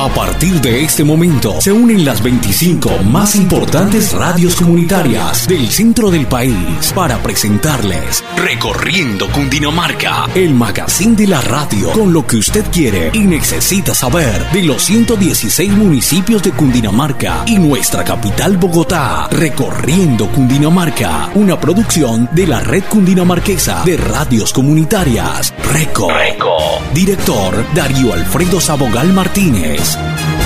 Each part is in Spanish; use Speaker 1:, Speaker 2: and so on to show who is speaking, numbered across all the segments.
Speaker 1: A partir de este momento se unen las 25 más importantes radios comunitarias del centro del país para presentarles Recorriendo Cundinamarca, el magazine de la radio con lo que usted quiere y necesita saber de los 116 municipios de Cundinamarca y nuestra capital Bogotá. Recorriendo Cundinamarca, una producción de la Red Cundinamarquesa de Radios Comunitarias, RECO. Director Darío Alfredo Sabogal Martínez.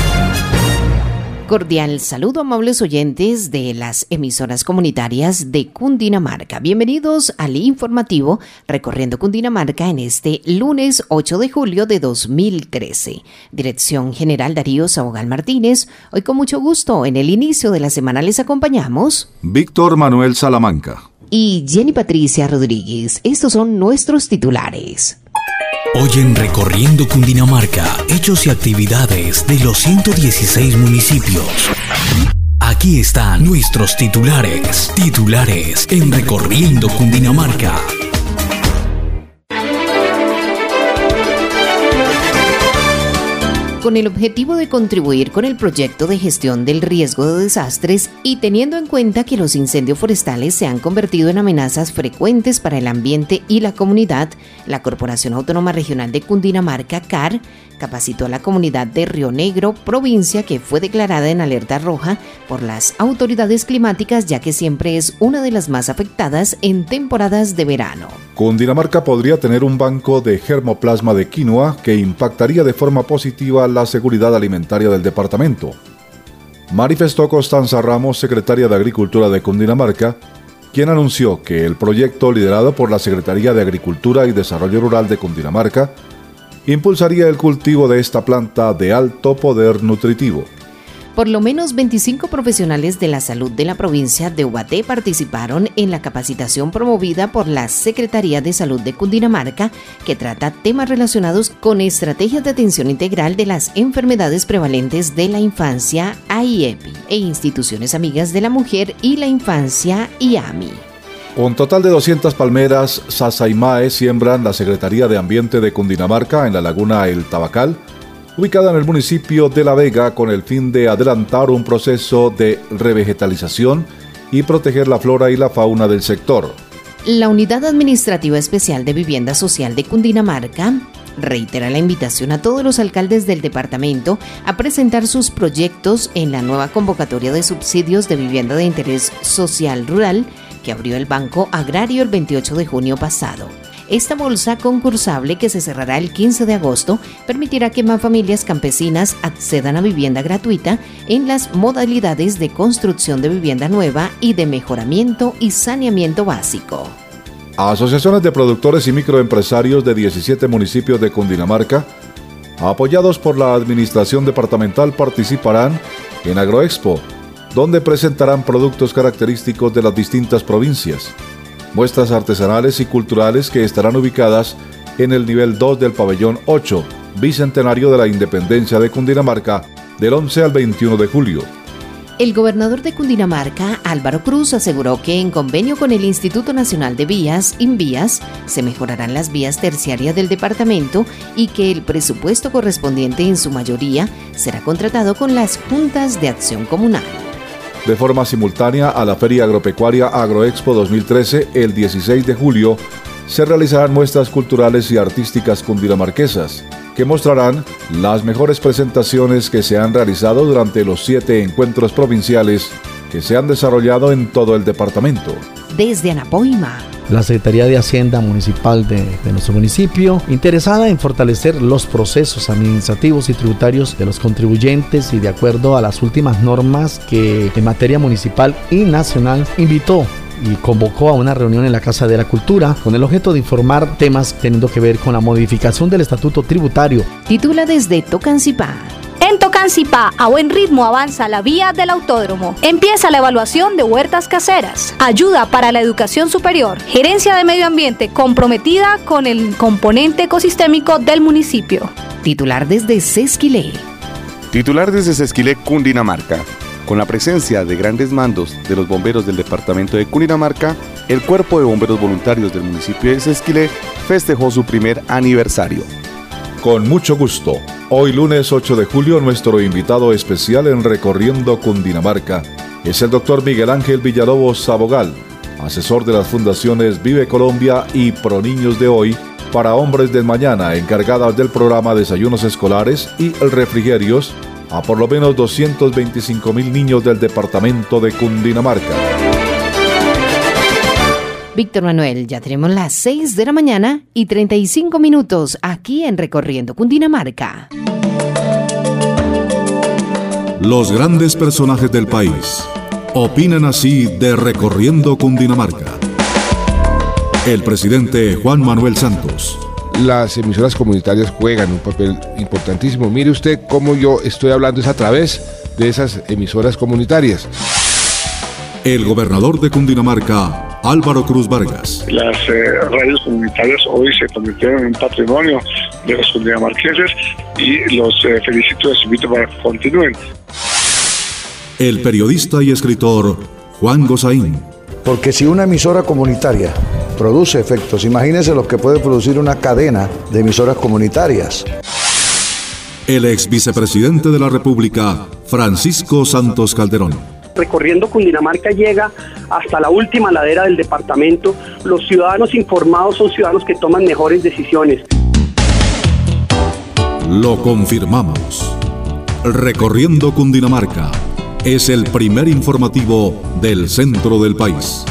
Speaker 2: Cordial saludo, amables oyentes de las emisoras comunitarias de Cundinamarca. Bienvenidos al informativo Recorriendo Cundinamarca en este lunes 8 de julio de 2013. Dirección General Darío Sabogal Martínez. Hoy con mucho gusto en el inicio de la semana les acompañamos
Speaker 3: Víctor Manuel Salamanca
Speaker 2: y Jenny Patricia Rodríguez. Estos son nuestros titulares.
Speaker 1: Hoy en Recorriendo Cundinamarca, hechos y actividades de los 116 municipios. Aquí están nuestros titulares. Titulares en Recorriendo Cundinamarca.
Speaker 2: Con el objetivo de contribuir con el proyecto de gestión del riesgo de desastres y teniendo en cuenta que los incendios forestales se han convertido en amenazas frecuentes para el ambiente y la comunidad, la Corporación Autónoma Regional de Cundinamarca, CAR, capacitó a la comunidad de Río Negro, provincia que fue declarada en alerta roja por las autoridades climáticas, ya que siempre es una de las más afectadas en temporadas de verano.
Speaker 3: Cundinamarca podría tener un banco de germoplasma de quinoa que impactaría de forma positiva la seguridad alimentaria del departamento. Manifestó Constanza Ramos, secretaria de Agricultura de Cundinamarca, quien anunció que el proyecto liderado por la Secretaría de Agricultura y Desarrollo Rural de Cundinamarca impulsaría el cultivo de esta planta de alto poder nutritivo.
Speaker 2: Por lo menos 25 profesionales de la salud de la provincia de Ubaté participaron en la capacitación promovida por la Secretaría de Salud de Cundinamarca, que trata temas relacionados con estrategias de atención integral de las enfermedades prevalentes de la infancia, AIEPI, e instituciones amigas de la mujer y la infancia, IAMI.
Speaker 3: Un total de 200 palmeras Sasaimae siembran la Secretaría de Ambiente de Cundinamarca en la laguna El Tabacal, ubicada en el municipio de La Vega, con el fin de adelantar un proceso de revegetalización y proteger la flora y la fauna del sector.
Speaker 2: La Unidad Administrativa Especial de Vivienda Social de Cundinamarca reitera la invitación a todos los alcaldes del departamento a presentar sus proyectos en la nueva convocatoria de subsidios de vivienda de interés social rural que abrió el Banco Agrario el 28 de junio pasado. Esta bolsa concursable, que se cerrará el 15 de agosto, permitirá que más familias campesinas accedan a vivienda gratuita en las modalidades de construcción de vivienda nueva y de mejoramiento y saneamiento básico.
Speaker 3: Asociaciones de productores y microempresarios de 17 municipios de Cundinamarca, apoyados por la Administración Departamental, participarán en Agroexpo, donde presentarán productos característicos de las distintas provincias. Muestras artesanales y culturales que estarán ubicadas en el nivel 2 del pabellón 8, Bicentenario de la Independencia de Cundinamarca, del 11 al 21 de julio.
Speaker 2: El gobernador de Cundinamarca, Álvaro Cruz, aseguró que en convenio con el Instituto Nacional de Vías, INVÍAS, se mejorarán las vías terciarias del departamento y que el presupuesto correspondiente en su mayoría será contratado con las juntas de acción comunal.
Speaker 3: De forma simultánea a la Feria Agropecuaria Agroexpo 2013, el 16 de julio, se realizarán muestras culturales y artísticas cundinamarquesas, que mostrarán las mejores presentaciones que se han realizado durante los 7 encuentros provinciales que se han desarrollado en todo el departamento.
Speaker 2: Desde Anapoima,
Speaker 4: la Secretaría de Hacienda Municipal de nuestro municipio, interesada en fortalecer los procesos administrativos y tributarios de los contribuyentes y de acuerdo a las últimas normas que en materia municipal y nacional, invitó y convocó a una reunión en la Casa de la Cultura con el objeto de informar temas teniendo que ver con la modificación del estatuto tributario.
Speaker 2: Titula desde Tocancipá.
Speaker 5: En Tocancipá, a buen ritmo avanza la vía del autódromo. Empieza la evaluación de huertas caseras. Ayuda para la educación superior. Gerencia de Medio Ambiente comprometida con el componente ecosistémico del municipio.
Speaker 2: Titular desde Sesquilé.
Speaker 6: Titular desde Sesquilé, Cundinamarca. Con la presencia de grandes mandos de los bomberos del departamento de Cundinamarca, el Cuerpo de Bomberos Voluntarios del municipio de Sesquilé festejó su primer aniversario.
Speaker 3: Con mucho gusto, Hoy lunes 8 de julio, nuestro invitado especial en Recorriendo Cundinamarca es el doctor Miguel Ángel Villalobos Sabogal, asesor de las fundaciones Vive Colombia y Pro Niños de Hoy para Hombres del Mañana, encargadas del programa Desayunos Escolares y Refrigerios a por lo menos 225.000 niños del departamento de Cundinamarca.
Speaker 2: Víctor Manuel, ya tenemos las 6 de la mañana y 35 minutos aquí en Recorriendo Cundinamarca.
Speaker 1: Los grandes personajes del país opinan así de Recorriendo Cundinamarca. El presidente Juan Manuel Santos.
Speaker 7: Las emisoras comunitarias juegan un papel importantísimo. Mire usted cómo yo estoy hablando es a través de esas emisoras comunitarias.
Speaker 1: El gobernador de Cundinamarca, Álvaro Cruz Vargas.
Speaker 8: Las radios comunitarias hoy se convirtieron en un patrimonio de los cundinamarqueses y los felicito y los invito para que continúen.
Speaker 1: El periodista y escritor Juan Gozaín.
Speaker 9: Porque si una emisora comunitaria produce efectos, imagínense lo que puede producir una cadena de emisoras comunitarias.
Speaker 1: El ex vicepresidente de la República, Francisco Santos Calderón.
Speaker 10: Recorriendo Cundinamarca llega hasta la última ladera del departamento. Los ciudadanos informados son ciudadanos que toman mejores decisiones.
Speaker 1: Lo confirmamos. Recorriendo Cundinamarca es el primer informativo del centro del país.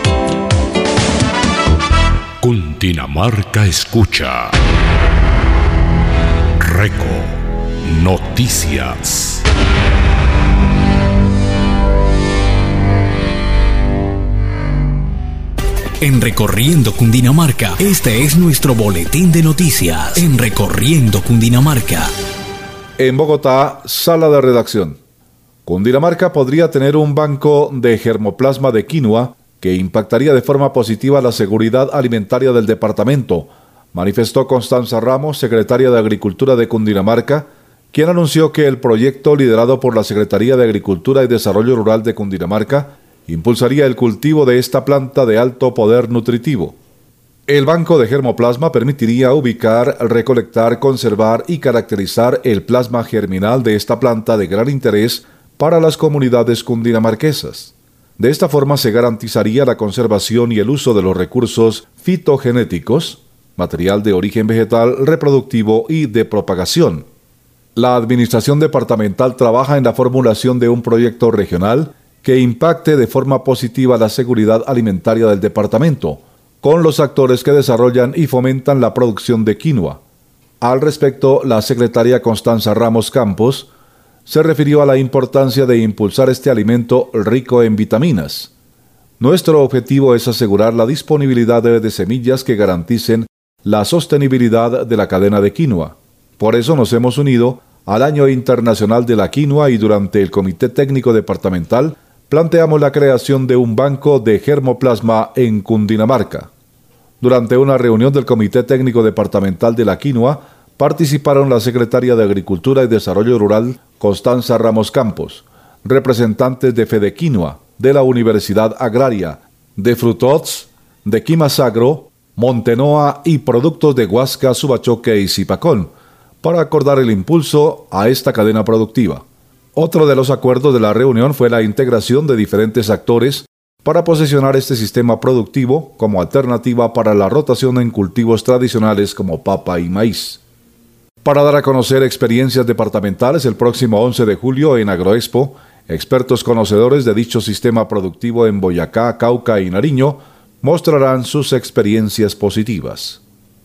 Speaker 11: Cundinamarca escucha. Reco Noticias.
Speaker 1: En Recorriendo Cundinamarca, este es nuestro boletín de noticias. En Recorriendo Cundinamarca.
Speaker 3: En Bogotá, sala de redacción. Cundinamarca podría tener un banco de germoplasma de quinoa que impactaría de forma positiva la seguridad alimentaria del departamento, manifestó Constanza Ramos, secretaria de Agricultura de Cundinamarca, quien anunció que el proyecto liderado por la Secretaría de Agricultura y Desarrollo Rural de Cundinamarca impulsaría el cultivo de esta planta de alto poder nutritivo. El banco de germoplasma permitiría ubicar, recolectar, conservar y caracterizar el plasma germinal de esta planta de gran interés para las comunidades cundinamarquesas. De esta forma se garantizaría la conservación y el uso de los recursos fitogenéticos, material de origen vegetal, reproductivo y de propagación. La Administración Departamental trabaja en la formulación de un proyecto regional que impacte de forma positiva la seguridad alimentaria del departamento, con los actores que desarrollan y fomentan la producción de quinoa. Al respecto, la secretaria Constanza Ramos Campos se refirió a la importancia de impulsar este alimento rico en vitaminas. Nuestro objetivo es asegurar la disponibilidad de semillas que garanticen la sostenibilidad de la cadena de quinoa. Por eso nos hemos unido al Año Internacional de la Quinoa y durante el Comité Técnico Departamental planteamos la creación de un banco de germoplasma en Cundinamarca. Durante una reunión del Comité Técnico Departamental de la Quinoa, participaron la secretaria de Agricultura y Desarrollo Rural, Constanza Ramos Campos, representantes de Fedequinoa, de la Universidad Agraria, de Frutots, de Quimasagro, Montenoa y productos de Huasca, Subachoque y Zipacón, para acordar el impulso a esta cadena productiva. Otro de los acuerdos de la reunión fue la integración de diferentes actores para posicionar este sistema productivo como alternativa para la rotación en cultivos tradicionales como papa y maíz. Para dar a conocer experiencias departamentales, el próximo 11 de julio en Agroexpo, expertos conocedores de dicho sistema productivo en Boyacá, Cauca y Nariño mostrarán sus experiencias positivas.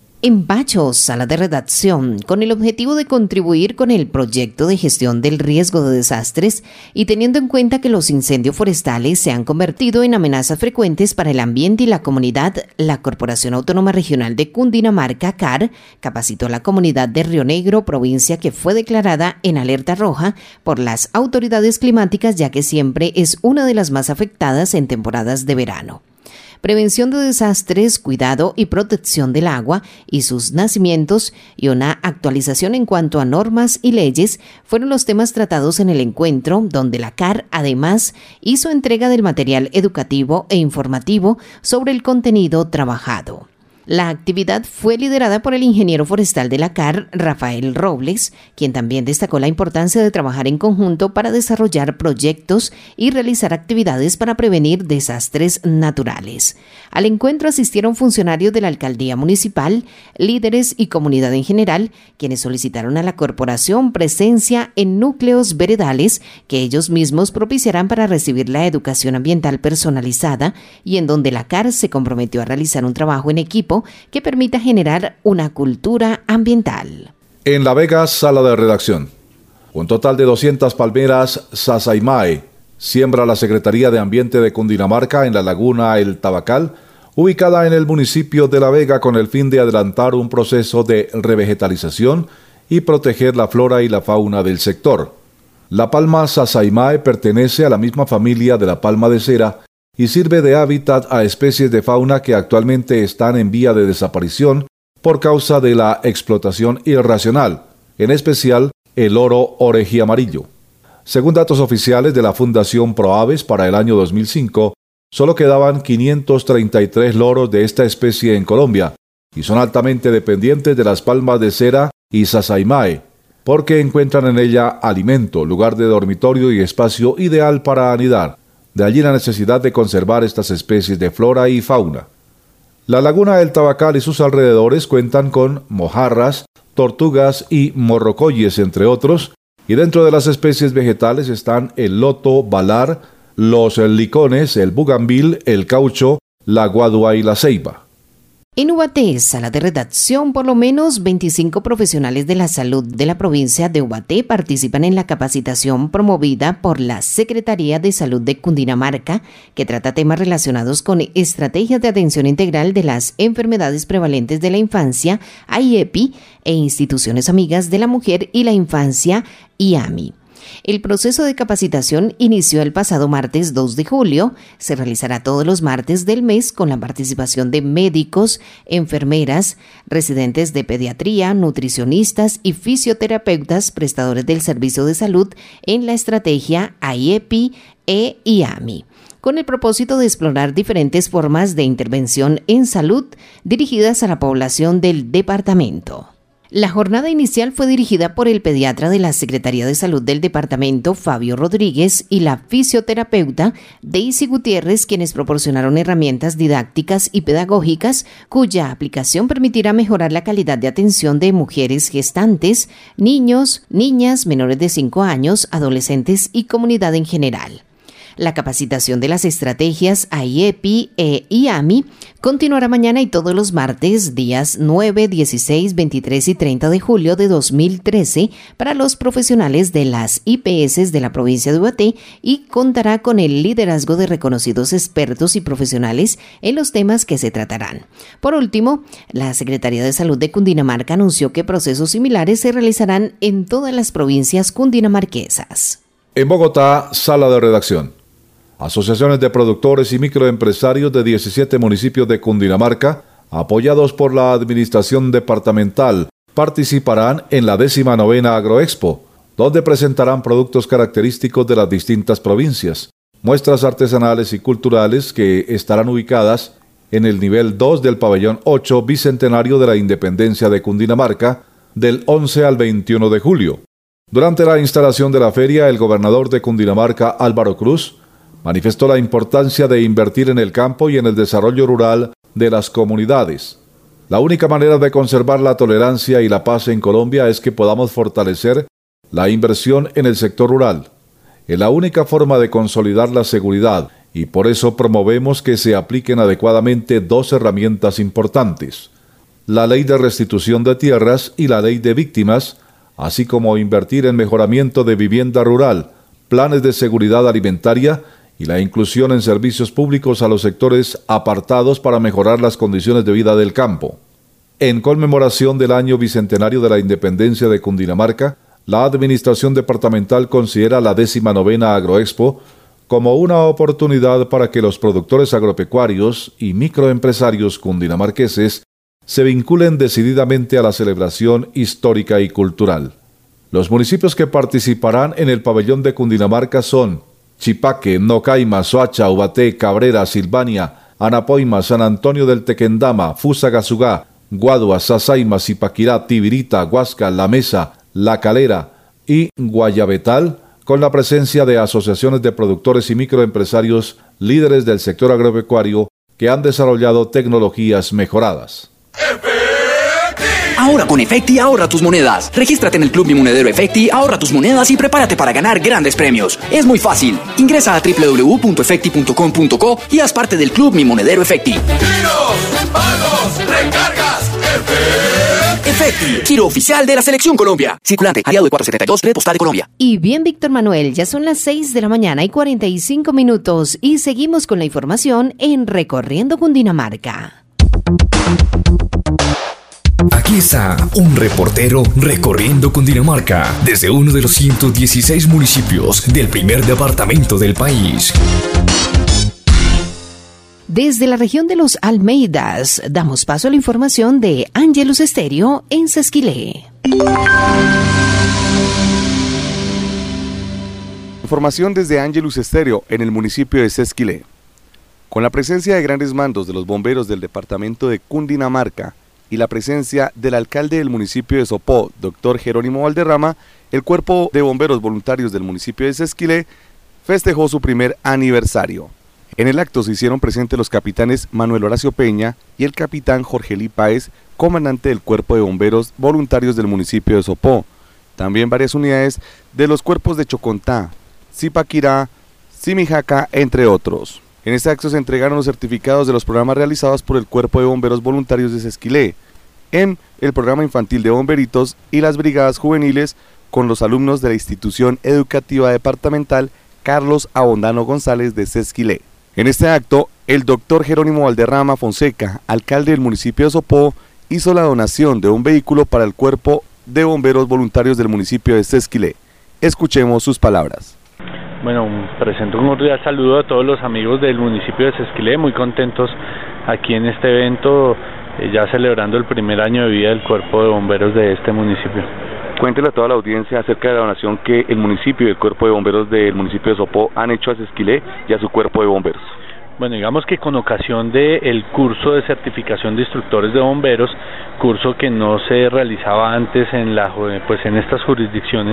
Speaker 2: En Pacho, sala de redacción, con el objetivo de contribuir con el proyecto de gestión del riesgo de desastres y teniendo en cuenta que los incendios forestales se han convertido en amenazas frecuentes para el ambiente y la comunidad, la Corporación Autónoma Regional de Cundinamarca, CAR, capacitó a la comunidad de Río Negro, provincia que fue declarada en alerta roja por las autoridades climáticas, ya que siempre es una de las más afectadas en temporadas de verano. Prevención de desastres, cuidado y protección del agua y sus nacimientos y una actualización en cuanto a normas y leyes fueron los temas tratados en el encuentro, donde la CAR además hizo entrega del material educativo e informativo sobre el contenido trabajado. La actividad fue liderada por el ingeniero forestal de la CAR, Rafael Robles, quien también destacó la importancia de trabajar en conjunto para desarrollar proyectos y realizar actividades para prevenir desastres naturales. Al encuentro asistieron funcionarios de la alcaldía municipal, líderes y comunidad en general, quienes solicitaron a la corporación presencia en núcleos veredales que ellos mismos propiciarán para recibir la educación ambiental personalizada y en donde la CAR se comprometió a realizar un trabajo en equipo que permita generar una cultura ambiental.
Speaker 3: En La Vega, sala de redacción. Un total de 200 palmeras Sasaimae siembra la Secretaría de Ambiente de Cundinamarca en la laguna El Tabacal, ubicada en el municipio de La Vega, con el fin de adelantar un proceso de revegetalización y proteger la flora y la fauna del sector. La palma Sasaimae pertenece a la misma familia de la palma de cera y sirve de hábitat a especies de fauna que actualmente están en vía de desaparición por causa de la explotación irracional, en especial el oro orejiamarillo. Según datos oficiales de la Fundación Proaves para el año 2005, solo quedaban 533 loros de esta especie en Colombia y son altamente dependientes de las palmas de cera y Sasaimae, porque encuentran en ella alimento, lugar de dormitorio y espacio ideal para anidar. De allí la necesidad de conservar estas especies de flora y fauna. La laguna del Tabacal y sus alrededores cuentan con mojarras, tortugas y morrocoyes, entre otros, y dentro de las especies vegetales están el loto balar, los licones, el bugambil, el caucho, la guadua y la ceiba.
Speaker 2: En Ubaté, sala de redacción, por lo menos 25 profesionales de la salud de la provincia de Ubaté participan en la capacitación promovida por la Secretaría de Salud de Cundinamarca, que trata temas relacionados con estrategias de atención integral de las enfermedades prevalentes de la infancia, AIEPI, e instituciones amigas de la mujer y la infancia, IAMI. El proceso de capacitación inició el pasado martes 2 de julio. Se realizará todos los martes del mes con la participación de médicos, enfermeras, residentes de pediatría, nutricionistas y fisioterapeutas prestadores del servicio de salud en la estrategia AIEPI e IAMI, con el propósito de explorar diferentes formas de intervención en salud dirigidas a la población del departamento. La jornada inicial fue dirigida por el pediatra de la Secretaría de Salud del departamento, Fabio Rodríguez, y la fisioterapeuta Daisy Gutiérrez, quienes proporcionaron herramientas didácticas y pedagógicas cuya aplicación permitirá mejorar la calidad de atención de mujeres gestantes, niños, niñas menores de 5 años, adolescentes y comunidad en general. La capacitación de las estrategias AIEPI e IAMI continuará mañana y todos los martes, días 9, 16, 23 y 30 de julio de 2013 para los profesionales de las IPS de la provincia de Ubaté y contará con el liderazgo de reconocidos expertos y profesionales en los temas que se tratarán. Por último, la Secretaría de Salud de Cundinamarca anunció que procesos similares se realizarán en todas las provincias cundinamarquesas.
Speaker 3: En Bogotá, sala de redacción. Asociaciones de productores y microempresarios de 17 municipios de Cundinamarca, apoyados por la Administración Departamental, participarán en la 19ª Agroexpo, donde presentarán productos característicos de las distintas provincias, muestras artesanales y culturales que estarán ubicadas en el nivel 2 del pabellón 8 bicentenario de la Independencia de Cundinamarca, del 11 al 21 de julio. Durante la instalación de la feria, el gobernador de Cundinamarca, Álvaro Cruz, manifestó la importancia de invertir en el campo y en el desarrollo rural de las comunidades. La única manera de conservar la tolerancia y la paz en Colombia es que podamos fortalecer la inversión en el sector rural. Es la única forma de consolidar la seguridad y por eso promovemos que se apliquen adecuadamente dos herramientas importantes: la Ley de Restitución de Tierras y la Ley de Víctimas, así como invertir en mejoramiento de vivienda rural, planes de seguridad alimentaria y la inclusión en servicios públicos a los sectores apartados para mejorar las condiciones de vida del campo. En conmemoración del año bicentenario de la independencia de Cundinamarca, la Administración Departamental considera la 19ª Agroexpo como una oportunidad para que los productores agropecuarios y microempresarios cundinamarqueses se vinculen decididamente a la celebración histórica y cultural. Los municipios que participarán en el pabellón de Cundinamarca son Chipaque, Nocaima, Soacha, Ubaté, Cabrera, Silvania, Anapoima, San Antonio del Tequendama, Fusagasugá, Guadua, Sasaima, Zipaquirá, Tibirita, Huasca, La Mesa, La Calera y Guayabetal, con la presencia de asociaciones de productores y microempresarios líderes del sector agropecuario que han desarrollado tecnologías mejoradas.
Speaker 11: Ahora con Efecti ahorra tus monedas. Regístrate en el Club Mi Monedero Efecti, ahorra tus monedas y prepárate para ganar grandes premios. Es muy fácil. Ingresa a www.efecti.com.co y haz parte del Club Mi Monedero Efecti.
Speaker 12: ¡Giros, pagos, recargas,
Speaker 11: Efecti, giro oficial de la Selección Colombia. Circulante, aliado de 472, Red Postal de Colombia.
Speaker 2: Y bien, Víctor Manuel, ya son las 6 de la mañana y 45 minutos y seguimos con la información en Recorriendo Cundinamarca.
Speaker 1: Aquí está un reportero recorriendo Cundinamarca desde uno de los 116 municipios del primer departamento del país.
Speaker 2: Desde la región de los Almeidas, damos paso a la información de Ángelus Estéreo en Sesquilé.
Speaker 6: Información desde Ángelus Estéreo en el municipio de Sesquilé. Con la presencia de grandes mandos de los bomberos del departamento de Cundinamarca y la presencia del alcalde del municipio de Sopó, doctor Jerónimo Valderrama, el Cuerpo de Bomberos Voluntarios del municipio de Sesquilé festejó su primer aniversario. En el acto se hicieron presentes los capitanes Manuel Horacio Peña y el capitán Jorge Lee Páez, comandante del Cuerpo de Bomberos Voluntarios del municipio de Sopó. También varias unidades de los cuerpos de Chocontá, Zipaquirá, Simijaca, entre otros. En este acto se entregaron los certificados de los programas realizados por el Cuerpo de Bomberos Voluntarios de Sesquilé, en el programa infantil de bomberitos y las brigadas juveniles con los alumnos de la institución educativa departamental Carlos Abondano González de Sesquilé. En este acto, el doctor Jerónimo Valderrama Fonseca, alcalde del municipio de Sopó, hizo la donación de un vehículo para el Cuerpo de Bomberos Voluntarios del municipio de Sesquilé. Escuchemos sus palabras.
Speaker 13: Bueno, presento un cordial saludo a todos los amigos del municipio de Sesquilé, muy contentos aquí en este evento, ya celebrando el primer año de vida del Cuerpo de Bomberos de este municipio.
Speaker 6: Cuéntele a toda la audiencia acerca de la donación que el municipio y el Cuerpo de Bomberos del municipio de Sopó han hecho a Sesquilé y a su Cuerpo de Bomberos.
Speaker 13: Bueno, digamos que con ocasión del curso de certificación de instructores de bomberos, curso que no se realizaba antes en estas jurisdicciones,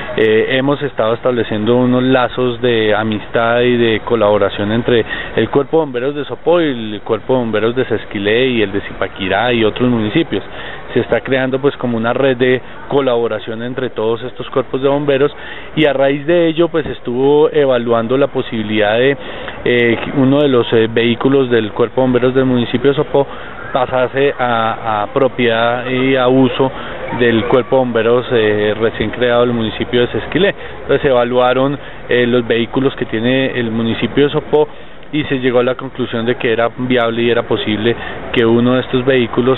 Speaker 13: hemos estado estableciendo unos lazos de amistad y de colaboración entre el Cuerpo de Bomberos de Sopó y el Cuerpo de Bomberos de Sesquilé y el de Zipaquirá y otros municipios. Se está creando pues como una red de colaboración entre todos estos cuerpos de bomberos y a raíz de ello pues estuvo evaluando la posibilidad de uno de los vehículos del Cuerpo de Bomberos del municipio de Sopó pasase a propiedad y a uso del Cuerpo de Bomberos recién creado del municipio de Sesquilé. Entonces evaluaron los vehículos que tiene el municipio de Sopó y se llegó a la conclusión de que era viable y era posible que uno de estos vehículos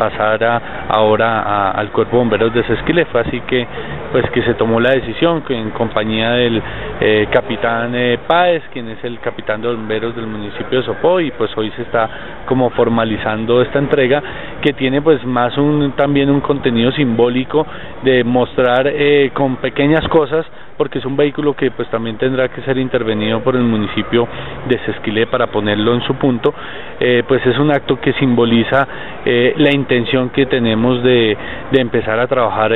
Speaker 13: pasara ahora al Cuerpo de Bomberos de Sesquilé. Fue así que se tomó la decisión que en compañía del capitán Páez, quien es el capitán de bomberos del municipio de Sopó, y pues hoy se está como formalizando esta entrega que tiene pues más también un contenido simbólico de mostrar con pequeñas cosas, porque es un vehículo que pues también tendrá que ser intervenido por el municipio de Sesquilé para ponerlo en su punto, pues es un acto que simboliza la intención que tenemos de empezar a trabajar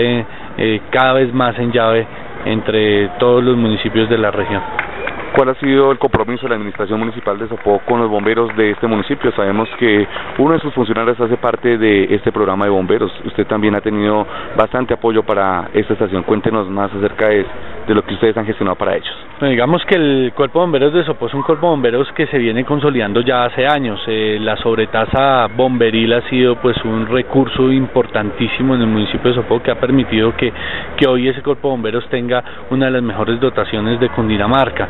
Speaker 13: cada vez más en llave entre todos los municipios de la región.
Speaker 6: ¿Cuál ha sido el compromiso de la Administración Municipal de Sopó con los bomberos de este municipio? Sabemos que uno de sus funcionarios hace parte de este programa de bomberos. Usted también ha tenido bastante apoyo para esta estación. Cuéntenos más acerca de lo que ustedes han gestionado para ellos.
Speaker 13: Bueno, digamos que el Cuerpo de Bomberos de Sopó es un cuerpo de bomberos que se viene consolidando ya hace años. La sobretasa bomberil ha sido pues un recurso importantísimo en el municipio de Sopó que ha permitido que hoy ese cuerpo de bomberos tenga una de las mejores dotaciones de Cundinamarca.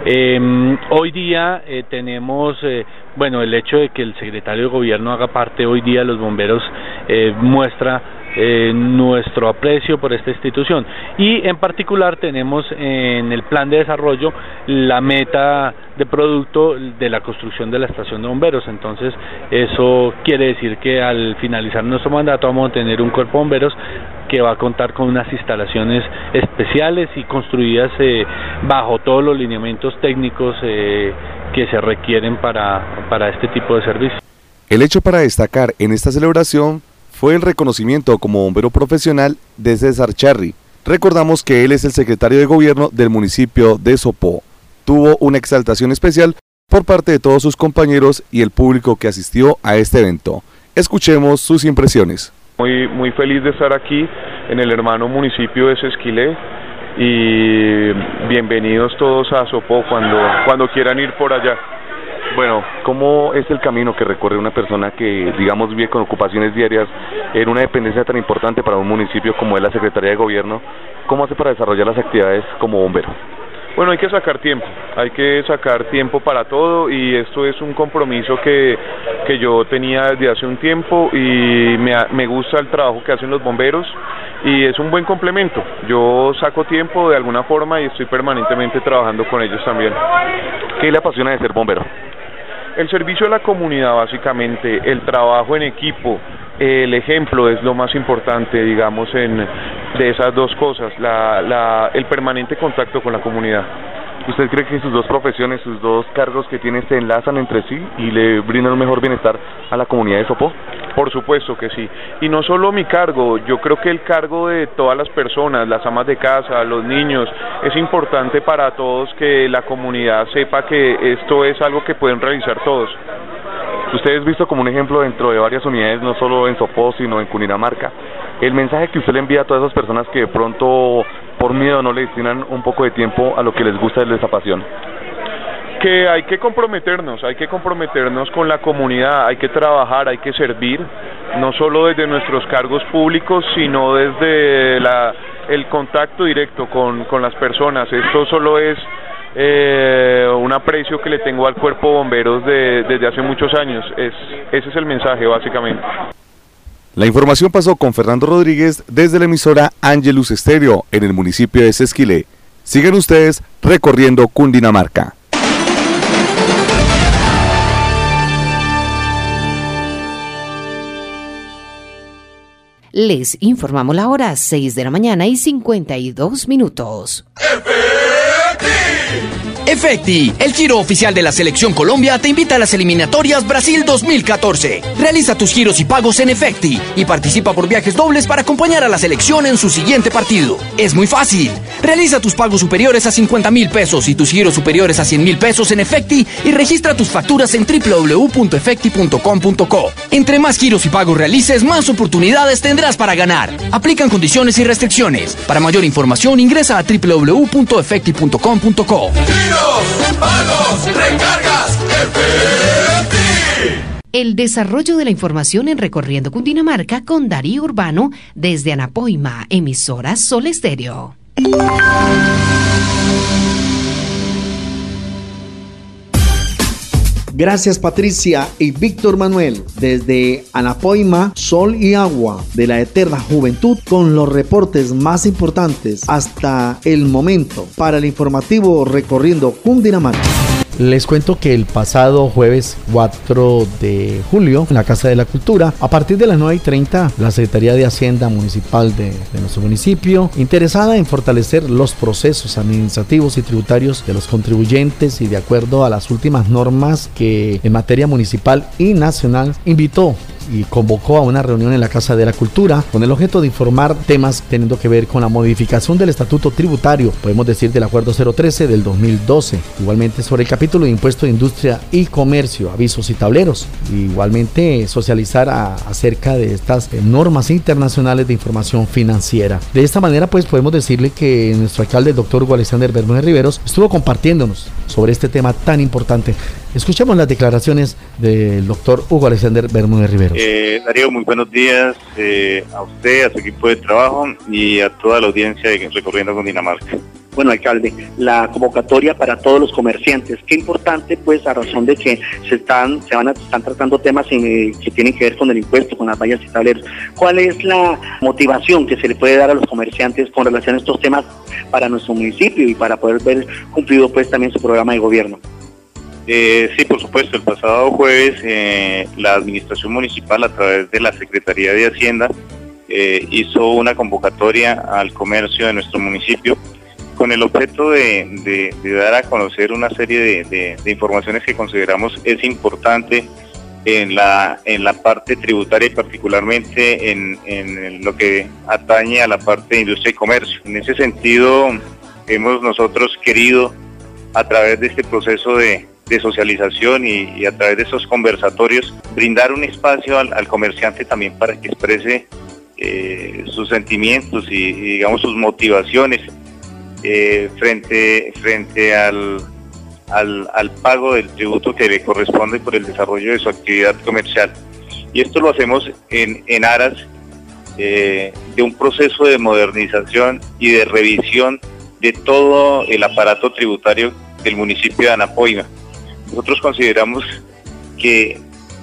Speaker 13: Hoy día tenemos, el hecho de que el secretario de Gobierno haga parte hoy día de los bomberos muestra nuestro aprecio por esta institución, y en particular tenemos en el plan de desarrollo la meta de producto de la construcción de la estación de bomberos. Entonces eso quiere decir que al finalizar nuestro mandato vamos a tener un cuerpo de bomberos que va a contar con unas instalaciones especiales y construidas bajo todos los lineamientos técnicos que se requieren para este tipo de servicios.
Speaker 6: El hecho para destacar en esta celebración fue el reconocimiento como bombero profesional de César Charri. Recordamos que él es el secretario de gobierno del municipio de Sopó. Tuvo una exaltación especial por parte de todos sus compañeros y el público que asistió a este evento. Escuchemos sus impresiones.
Speaker 14: Muy feliz de estar aquí en el hermano municipio de Sesquilé y bienvenidos todos a Sopó cuando quieran ir por allá.
Speaker 6: Bueno, ¿cómo es el camino que recorre una persona que, digamos, vive con ocupaciones diarias en una dependencia tan importante para un municipio como es la Secretaría de Gobierno? ¿Cómo hace para desarrollar las actividades como bombero?
Speaker 14: Bueno, hay que sacar tiempo para todo y esto es un compromiso que yo tenía desde hace un tiempo y me gusta el trabajo que hacen los bomberos y es un buen complemento. Yo saco tiempo de alguna forma y estoy permanentemente trabajando con ellos también.
Speaker 6: ¿Qué le apasiona de ser bombero?
Speaker 14: El servicio a la comunidad, básicamente, el trabajo en equipo, el ejemplo es lo más importante, digamos, de esas dos cosas, el permanente contacto con la comunidad.
Speaker 6: ¿Usted cree que sus dos profesiones, sus dos cargos que tiene se enlazan entre sí y le brindan un mejor bienestar a la comunidad de Sopó?
Speaker 14: Por supuesto que sí. Y no solo mi cargo, yo creo que el cargo de todas las personas, las amas de casa, los niños, es importante para todos que la comunidad sepa que esto es algo que pueden realizar todos.
Speaker 6: Usted es visto como un ejemplo dentro de varias unidades, no solo en Sopó, sino en Cundinamarca. El mensaje que usted le envía a todas esas personas que de pronto, por miedo, no le destinan un poco de tiempo a lo que les gusta y les apasiona.
Speaker 14: Que hay que comprometernos con la comunidad, hay que trabajar, hay que servir, no solo desde nuestros cargos públicos, sino desde el contacto directo con las personas. Esto solo es un aprecio que le tengo al cuerpo de bomberos desde hace muchos años. Ese es el mensaje, básicamente.
Speaker 6: La información pasó con Fernando Rodríguez desde la emisora Angelus Estéreo en el municipio de Sesquilé. Sigan ustedes recorriendo Cundinamarca.
Speaker 2: Les informamos la hora 6 de la mañana y 52 minutos.
Speaker 11: Efecti, el giro oficial de la Selección Colombia, te invita a las eliminatorias Brasil 2014. Realiza tus giros y pagos en Efecti y participa por viajes dobles para acompañar a la selección en su siguiente partido. Es muy fácil. Realiza tus pagos superiores a 50.000 pesos y tus giros superiores a 100.000 pesos en Efecti y registra tus facturas en www.efecti.com.co. Entre más giros y pagos realices, más oportunidades tendrás para ganar. Aplican condiciones y restricciones. Para mayor información ingresa a www.efecti.com.co.
Speaker 12: ¡Pagos! ¡Recargas! ¡Efecti!
Speaker 2: El desarrollo de la información en Recorriendo Cundinamarca con Darío Urbano desde Anapoima, emisora Sol Estéreo.
Speaker 4: Gracias Patricia y Víctor Manuel desde Anapoima, Sol y Agua de la Eterna Juventud con los reportes más importantes hasta el momento para el informativo Recorriendo Cundinamarca. Les cuento que el pasado jueves 4 de julio en la Casa de la Cultura, a partir de las 9:30, la Secretaría de Hacienda Municipal de nuestro municipio, interesada en fortalecer los procesos administrativos y tributarios de los contribuyentes y de acuerdo a las últimas normas que en materia municipal y nacional, invitó y convocó a una reunión en la Casa de la Cultura con el objeto de informar temas teniendo que ver con la modificación del estatuto tributario, podemos decir del acuerdo 013 del 2012, igualmente sobre el capítulo de impuesto de industria y comercio, avisos y tableros, igualmente socializar acerca de estas normas internacionales de información financiera. De esta manera pues podemos decirle que nuestro alcalde, el doctor Hugo Alexander Bermúdez Riveros, estuvo compartiéndonos sobre este tema tan importante. Escuchemos las declaraciones del doctor Hugo Alexander Bermúdez Riveros.
Speaker 15: Darío, muy buenos días a usted, a su equipo de trabajo y a toda la audiencia de Recorriendo Cundinamarca.
Speaker 10: Bueno, alcalde, la convocatoria para todos los comerciantes, qué importante pues a razón de que están tratando temas que tienen que ver con el impuesto, con las vallas y tableros. ¿Cuál es la motivación que se le puede dar a los comerciantes con relación a estos temas para nuestro municipio y para poder ver cumplido pues también su programa de gobierno?
Speaker 15: Sí, por supuesto. El pasado jueves la administración municipal a través de la Secretaría de Hacienda hizo una convocatoria al comercio de nuestro municipio con el objeto de dar a conocer una serie de informaciones que consideramos es importante en la parte tributaria y particularmente en lo que atañe a la parte de industria y comercio. En ese sentido, hemos nosotros querido, a través de este proceso de socialización y a través de esos conversatorios, brindar un espacio al comerciante también para que exprese sus sentimientos y digamos sus motivaciones frente al pago del tributo que le corresponde por el desarrollo de su actividad comercial. Y esto lo hacemos en aras de un proceso de modernización y de revisión de todo el aparato tributario del municipio de Anapoima. Nosotros consideramos que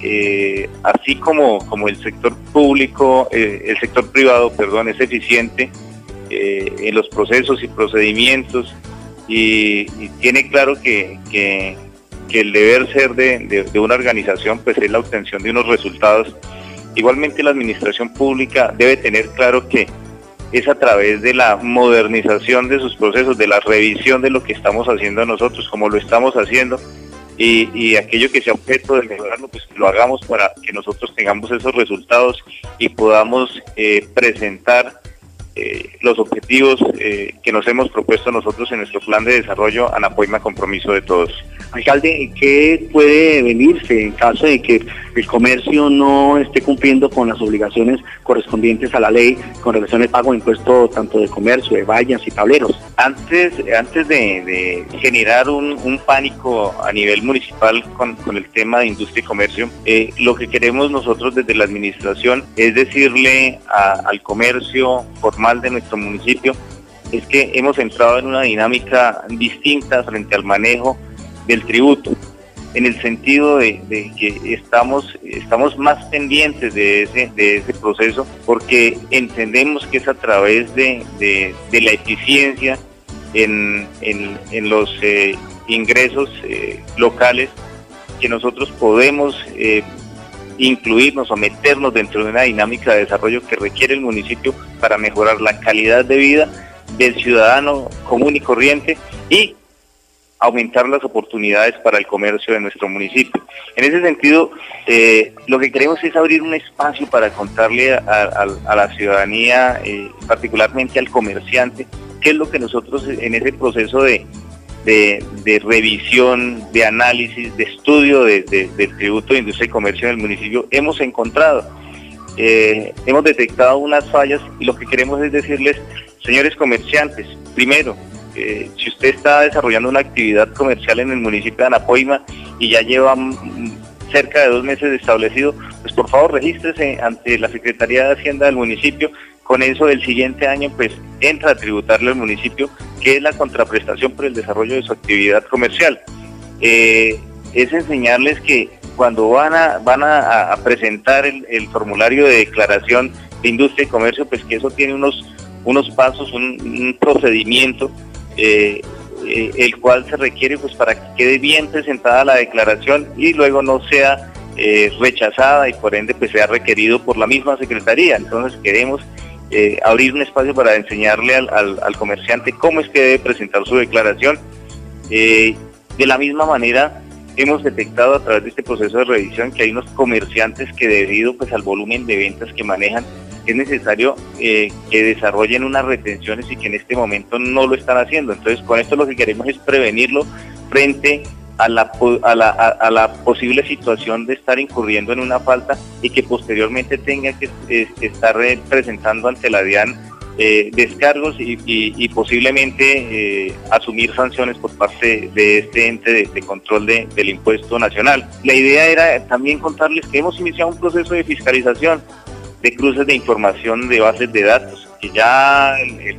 Speaker 15: así como el sector público, el sector privado, perdón, es eficiente en los procesos y procedimientos y tiene claro que el deber ser de una organización pues es la obtención de unos resultados. Igualmente la administración pública debe tener claro que es a través de la modernización de sus procesos, de la revisión de lo que estamos haciendo nosotros, como lo estamos haciendo, y aquello que sea objeto de mejorarlo, pues lo hagamos para que nosotros tengamos esos resultados y podamos presentar los objetivos que nos hemos propuesto nosotros en nuestro plan de desarrollo Anapoima Compromiso de Todos.
Speaker 10: Alcalde, ¿qué puede venirse en caso de que el comercio no esté cumpliendo con las obligaciones correspondientes a la ley con relación al pago de impuestos tanto de comercio, de vallas y tableros?
Speaker 15: Antes de generar un pánico a nivel municipal con el tema de industria y comercio, lo que queremos nosotros desde la administración es decirle al comercio formal de nuestro municipio es que hemos entrado en una dinámica distinta frente al manejo del tributo, en el sentido de que estamos más pendientes de ese proceso, porque entendemos que es a través de la eficiencia en los ingresos locales que nosotros podemos incluirnos o meternos dentro de una dinámica de desarrollo que requiere el municipio para mejorar la calidad de vida del ciudadano común y corriente y aumentar las oportunidades para el comercio de nuestro municipio. En ese sentido, lo que queremos es abrir un espacio para contarle a la ciudadanía, particularmente al comerciante, qué es lo que nosotros en ese proceso de revisión, de análisis, de estudio del tributo de industria y comercio en el municipio hemos encontrado. Hemos detectado unas fallas y lo que queremos es decirles, señores comerciantes, primero, si usted está desarrollando una actividad comercial en el municipio de Anapoima y ya lleva cerca de 2 meses de establecido, pues por favor regístrese ante la Secretaría de Hacienda del municipio. Con eso el siguiente año pues entra a tributarle al municipio, que es la contraprestación por el desarrollo de su actividad comercial. Es enseñarles que cuando van a presentar el formulario de declaración de industria y comercio, pues que eso tiene unos pasos, un procedimiento el cual se requiere pues para que quede bien presentada la declaración y luego no sea rechazada y por ende pues sea requerido por la misma Secretaría. Entonces queremos abrir un espacio para enseñarle al comerciante cómo es que debe presentar su declaración. De la misma manera hemos detectado a través de este proceso de revisión que hay unos comerciantes que debido pues al volumen de ventas que manejan es necesario que desarrollen unas retenciones y que en este momento no lo están haciendo. Entonces con esto lo que queremos es prevenirlo frente a la posible situación de estar incurriendo en una falta y que posteriormente tenga que estar presentando ante la DIAN descargos y posiblemente asumir sanciones por parte de este ente de control del impuesto nacional. La idea era también contarles que hemos iniciado un proceso de fiscalización de cruces de información de bases de datos, que ya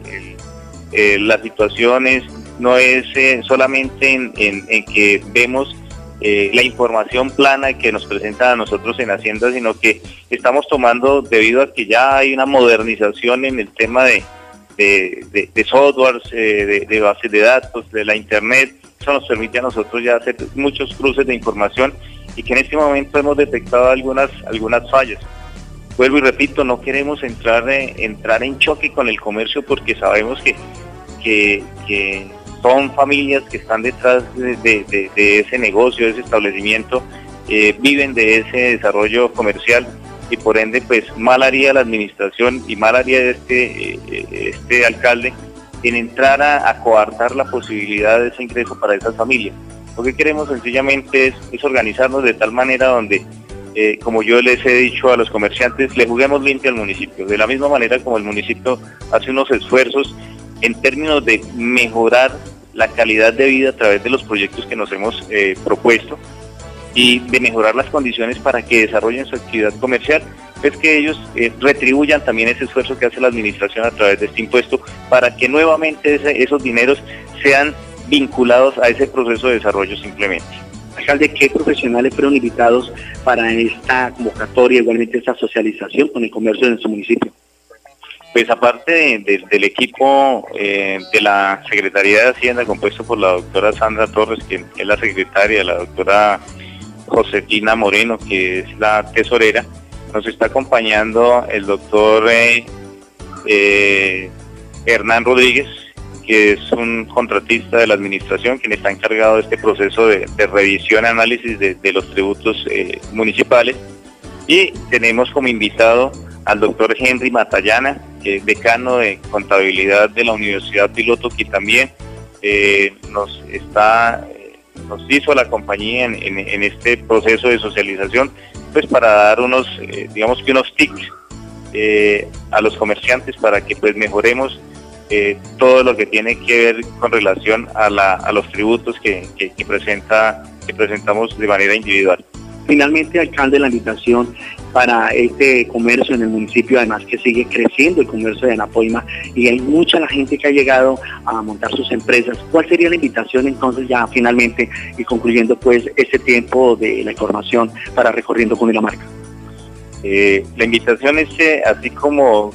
Speaker 15: la situación no es solamente en que vemos la información plana que nos presentan a nosotros en Hacienda, sino que estamos tomando, debido a que ya hay una modernización en el tema de softwares, de bases de datos, de la internet. Eso nos permite a nosotros ya hacer muchos cruces de información y que en este momento hemos detectado algunas fallas. Vuelvo y repito, no queremos entrar en choque con el comercio porque sabemos que que son familias que están detrás de ese negocio, de ese establecimiento, viven de ese desarrollo comercial, y por ende pues mal haría la administración y mal haría este alcalde en entrar a coartar la posibilidad de ese ingreso para esas familias. Lo que queremos sencillamente es organizarnos de tal manera donde, como yo les he dicho a los comerciantes, le juguemos limpio al municipio, de la misma manera como el municipio hace unos esfuerzos en términos de mejorar la calidad de vida a través de los proyectos que nos hemos propuesto, y de mejorar las condiciones para que desarrollen su actividad comercial, pues que ellos retribuyan también ese esfuerzo que hace la administración a través de este impuesto, para que nuevamente esos dineros sean vinculados a ese proceso de desarrollo simplemente.
Speaker 10: Alcalde, ¿qué profesionales fueron invitados para esta convocatoria, igualmente esta socialización con el comercio de nuestro municipio?
Speaker 15: Pues aparte del equipo de la Secretaría de Hacienda, compuesto por la doctora Sandra Torres, que es la secretaria, la doctora Josefina Moreno, que es la tesorera, nos está acompañando el doctor Hernán Rodríguez, que es un contratista de la administración, quien está encargado de este proceso de revisión y análisis de los tributos municipales. Y tenemos como invitado al doctor Henry Matallana, que es decano de contabilidad de la Universidad Piloto, que también nos hizo la compañía en este proceso de socialización, pues para dar unos tips a los comerciantes para que pues mejoremos todo lo que tiene que ver con relación a los tributos que presentamos de manera individual.
Speaker 10: Finalmente, alcalde, la invitación para este comercio en el municipio, además que sigue creciendo el comercio de Anapoima y hay mucha la gente que ha llegado a montar sus empresas. ¿Cuál sería la invitación entonces ya finalmente y concluyendo pues este tiempo de la información para Recorriendo Cundinamarca?
Speaker 15: La invitación es así como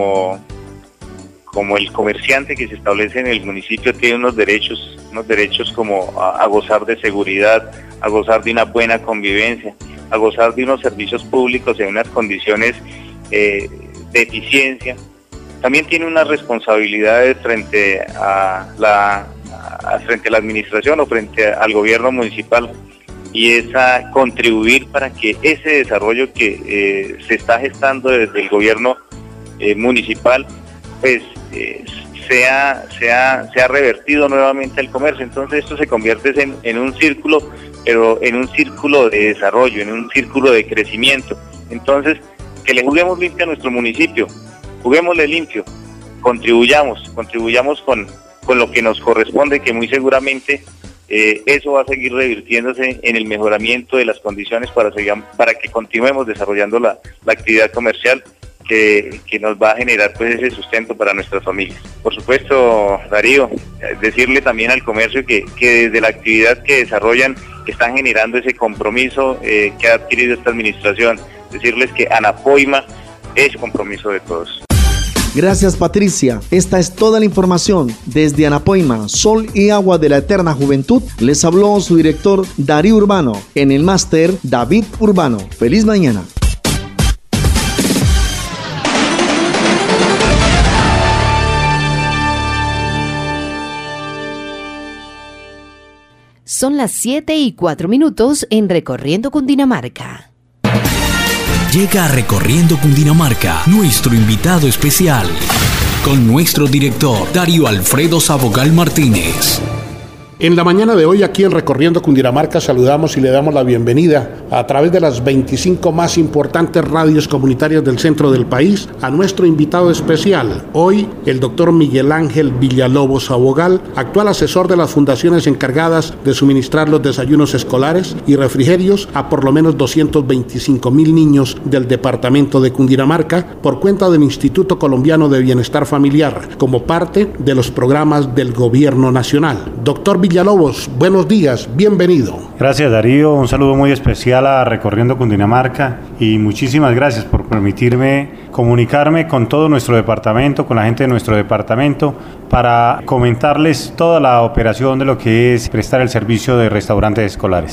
Speaker 15: el comerciante que se establece en el municipio tiene unos derechos como a gozar de seguridad, a gozar de una buena convivencia, a gozar de unos servicios públicos en unas condiciones de eficiencia. También tiene unas responsabilidades frente a la administración o frente al gobierno municipal, y es a contribuir para que ese desarrollo que se está gestando desde el gobierno municipal pues sea revertido nuevamente al comercio. Entonces esto se convierte en un círculo, pero en un círculo de desarrollo, en un círculo de crecimiento. Entonces, que le juguemos limpio a nuestro municipio, juguémosle limpio, contribuyamos con lo que nos corresponde, que muy seguramente eso va a seguir revirtiéndose en el mejoramiento de las condiciones para que continuemos desarrollando la actividad comercial que nos va a generar pues ese sustento para nuestras familias. Por supuesto, Darío, decirle también al comercio que desde la actividad que desarrollan están generando ese compromiso que ha adquirido esta administración, decirles que Anapoima es compromiso de todos.
Speaker 4: Gracias, Patricia. Esta es toda la información desde Anapoima, Sol y Agua de la Eterna Juventud. Les habló su director Darío Urbano, en el máster David Urbano. Feliz mañana.
Speaker 2: Son las 7:04 en Recorriendo Cundinamarca.
Speaker 1: Llega a Recorriendo Cundinamarca nuestro invitado especial, con nuestro director Darío Alfredo Sabogal Martínez.
Speaker 16: En la mañana de hoy, aquí en Recorriendo Cundinamarca, saludamos y le damos la bienvenida a través de las 25 más importantes radios comunitarias del centro del país a nuestro invitado especial. Hoy, el doctor Miguel Ángel Villalobos Sabogal, actual asesor de las fundaciones encargadas de suministrar los desayunos escolares y refrigerios a por lo menos 225,000 niños del departamento de Cundinamarca por cuenta del Instituto Colombiano de Bienestar Familiar, como parte de los programas del Gobierno Nacional. Doctor Villalobos, buenos días, bienvenido.
Speaker 17: Gracias, Darío, un saludo muy especial a Recorriendo Cundinamarca y muchísimas gracias por permitirme comunicarme con todo nuestro departamento, con la gente de nuestro departamento, para comentarles toda la operación de lo que es prestar el servicio de restaurantes escolares.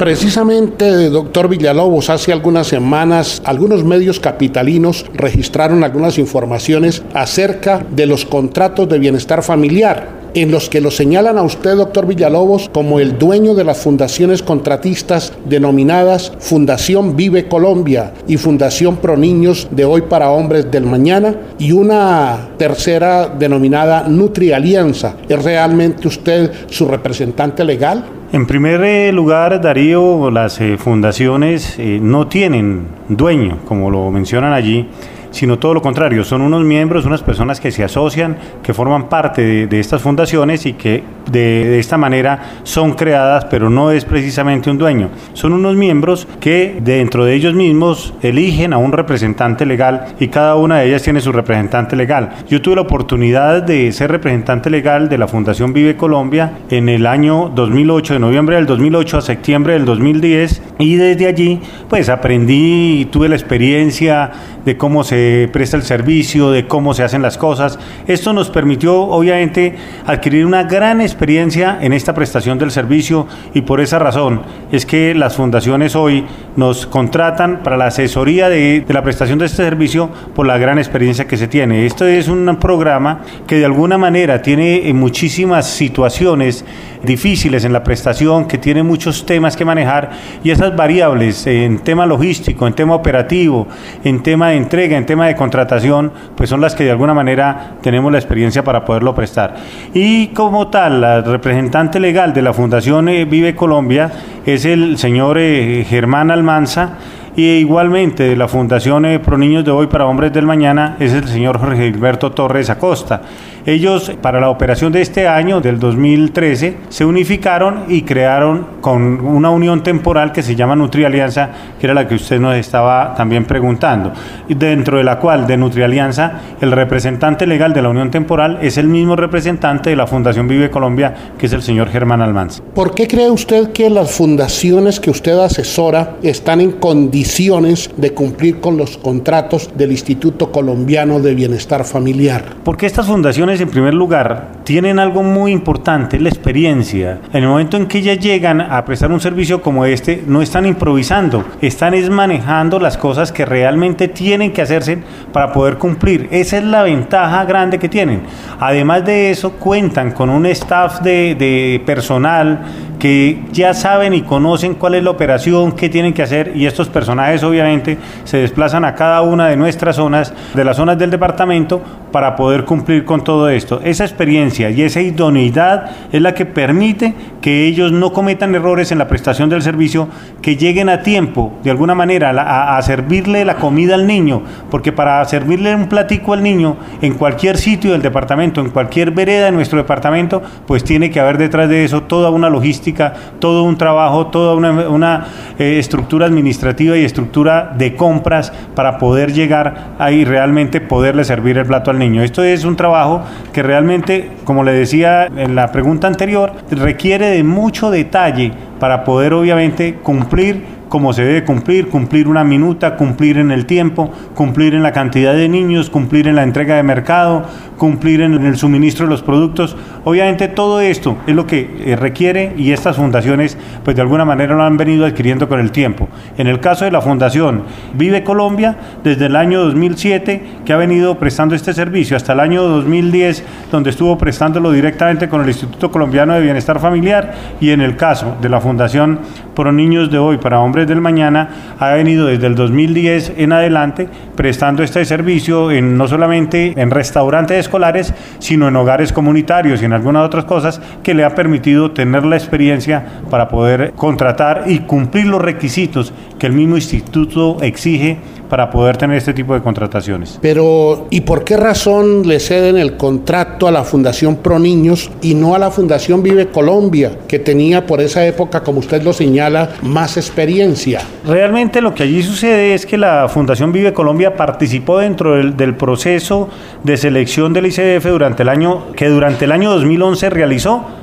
Speaker 16: Precisamente, doctor Villalobos, hace algunas semanas algunos medios capitalinos registraron algunas informaciones acerca de los contratos de bienestar familiar, en los que lo señalan a usted, doctor Villalobos, como el dueño de las fundaciones contratistas denominadas Fundación Vive Colombia y Fundación Pro Niños de Hoy para Hombres del Mañana, y una tercera denominada Nutri Alianza. ¿Es realmente usted su representante legal?
Speaker 17: En primer lugar, Darío, las fundaciones no tienen dueño, como lo mencionan allí, sino todo lo contrario, son unos miembros, unas personas que se asocian, que forman parte de estas fundaciones y que de esta manera son creadas, pero no es precisamente un dueño. Son unos miembros que dentro de ellos mismos eligen a un representante legal y cada una de ellas tiene su representante legal. Yo tuve la oportunidad de ser representante legal de la Fundación Vive Colombia en el año 2008, de noviembre del 2008 a septiembre del 2010, y desde allí pues aprendí y tuve la experiencia de cómo se presta el servicio, de cómo se hacen las cosas. Esto nos permitió obviamente adquirir una gran experiencia en esta prestación del servicio, y por esa razón es que las fundaciones hoy nos contratan para la asesoría de la prestación de este servicio por la gran experiencia que se tiene. Esto es un programa que de alguna manera tiene muchísimas situaciones difíciles en la prestación, que tiene muchos temas que manejar, y esas variables en tema logístico, en tema operativo, en tema de entrega, en tema de contratación, pues son las que de alguna manera tenemos la experiencia para poderlo prestar. Y como tal, la representante legal de la Fundación Vive Colombia es el señor Germán Almanza, y igualmente de la Fundación Pro Niños de Hoy para Hombres del Mañana es el señor Jorge Gilberto Torres Acosta. Ellos, para la operación de este año, del 2013, se unificaron y crearon con una unión temporal que se llama Nutri Alianza, que era la que usted nos estaba también preguntando, dentro de la cual, de Nutri Alianza, el representante legal de la unión temporal es el mismo representante de la Fundación Vive Colombia, que es el señor Germán Almanza.
Speaker 16: ¿Por qué cree usted que las fundaciones que usted asesora están en condiciones de cumplir con los contratos del Instituto Colombiano de Bienestar Familiar?
Speaker 17: Porque estas fundaciones, en primer lugar, tienen algo muy importante, la experiencia. En el momento en que ellas llegan a prestar un servicio como este, no están improvisando, están manejando las cosas que realmente tienen que hacerse para poder cumplir. Esa es la ventaja grande que tienen. Además de eso, cuentan con un staff de personal que ya saben y conocen cuál es la operación, qué tienen que hacer, y estos personajes obviamente se desplazan a cada una de nuestras zonas, de las zonas del departamento, para poder cumplir con todo esto. Esa experiencia y esa idoneidad es la que permite que ellos no cometan errores en la prestación del servicio, que lleguen a tiempo, de alguna manera, a servirle la comida al niño, porque para servirle un platico al niño, en cualquier sitio del departamento, en cualquier vereda de nuestro departamento, pues tiene que haber detrás de eso toda una logística, todo un trabajo, toda una estructura administrativa y estructura de compras para poder llegar ahí realmente poderle servir el plato al niño. Esto es un trabajo que realmente, como le decía en la pregunta anterior, requiere de mucho detalle para poder obviamente cumplir como se debe cumplir una minuta, cumplir en el tiempo, cumplir en la cantidad de niños, cumplir en la entrega de mercado, cumplir en el suministro de los productos. Obviamente todo esto es lo que requiere, y estas fundaciones pues de alguna manera lo han venido adquiriendo con el tiempo. En el caso de la Fundación Vive Colombia, desde el año 2007 que ha venido prestando este servicio hasta el año 2010, donde estuvo prestándolo directamente con el Instituto Colombiano de Bienestar Familiar, y en el caso de la Fundación Pro Niños de Hoy para Hombres del Mañana, ha venido desde el 2010 en adelante prestando este servicio no solamente en restaurantes escolares, sino en hogares comunitarios y en algunas otras cosas, que le ha permitido tener la experiencia para poder contratar y cumplir los requisitos que el mismo instituto exige para poder tener este tipo de contrataciones.
Speaker 16: Pero, ¿y por qué razón le ceden el contrato a la Fundación Pro Niños y no a la Fundación Vive Colombia, que tenía por esa época, como usted lo señala, más experiencia?
Speaker 17: Realmente lo que allí sucede es que la Fundación Vive Colombia participó dentro del proceso de selección del ICBF durante el año 2011 realizó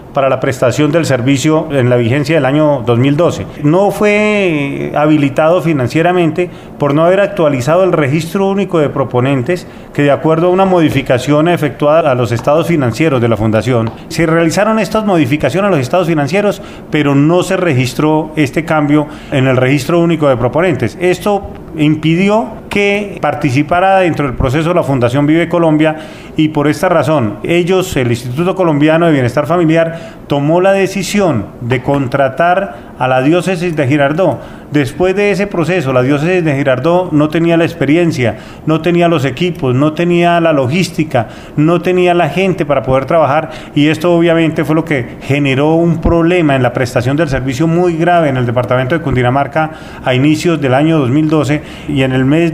Speaker 17: para la prestación del servicio en la vigencia del año 2012. No fue habilitado financieramente por no haber actualizado el registro único de proponentes, que de acuerdo a una modificación efectuada a los estados financieros de la Fundación, se realizaron estas modificaciones a los estados financieros, pero no se registró este cambio en el registro único de proponentes. Esto impidió que participara dentro del proceso la Fundación Vive Colombia, y por esta razón ellos, el Instituto Colombiano de Bienestar Familiar, tomó la decisión de contratar a la diócesis de Girardot. Después de ese proceso, la diócesis de Girardot no tenía la experiencia, no tenía los equipos, no tenía la logística, no tenía la gente para poder trabajar, y esto obviamente fue lo que generó un problema en la prestación del servicio muy grave en el departamento de Cundinamarca a inicios del año 2012, y en el mes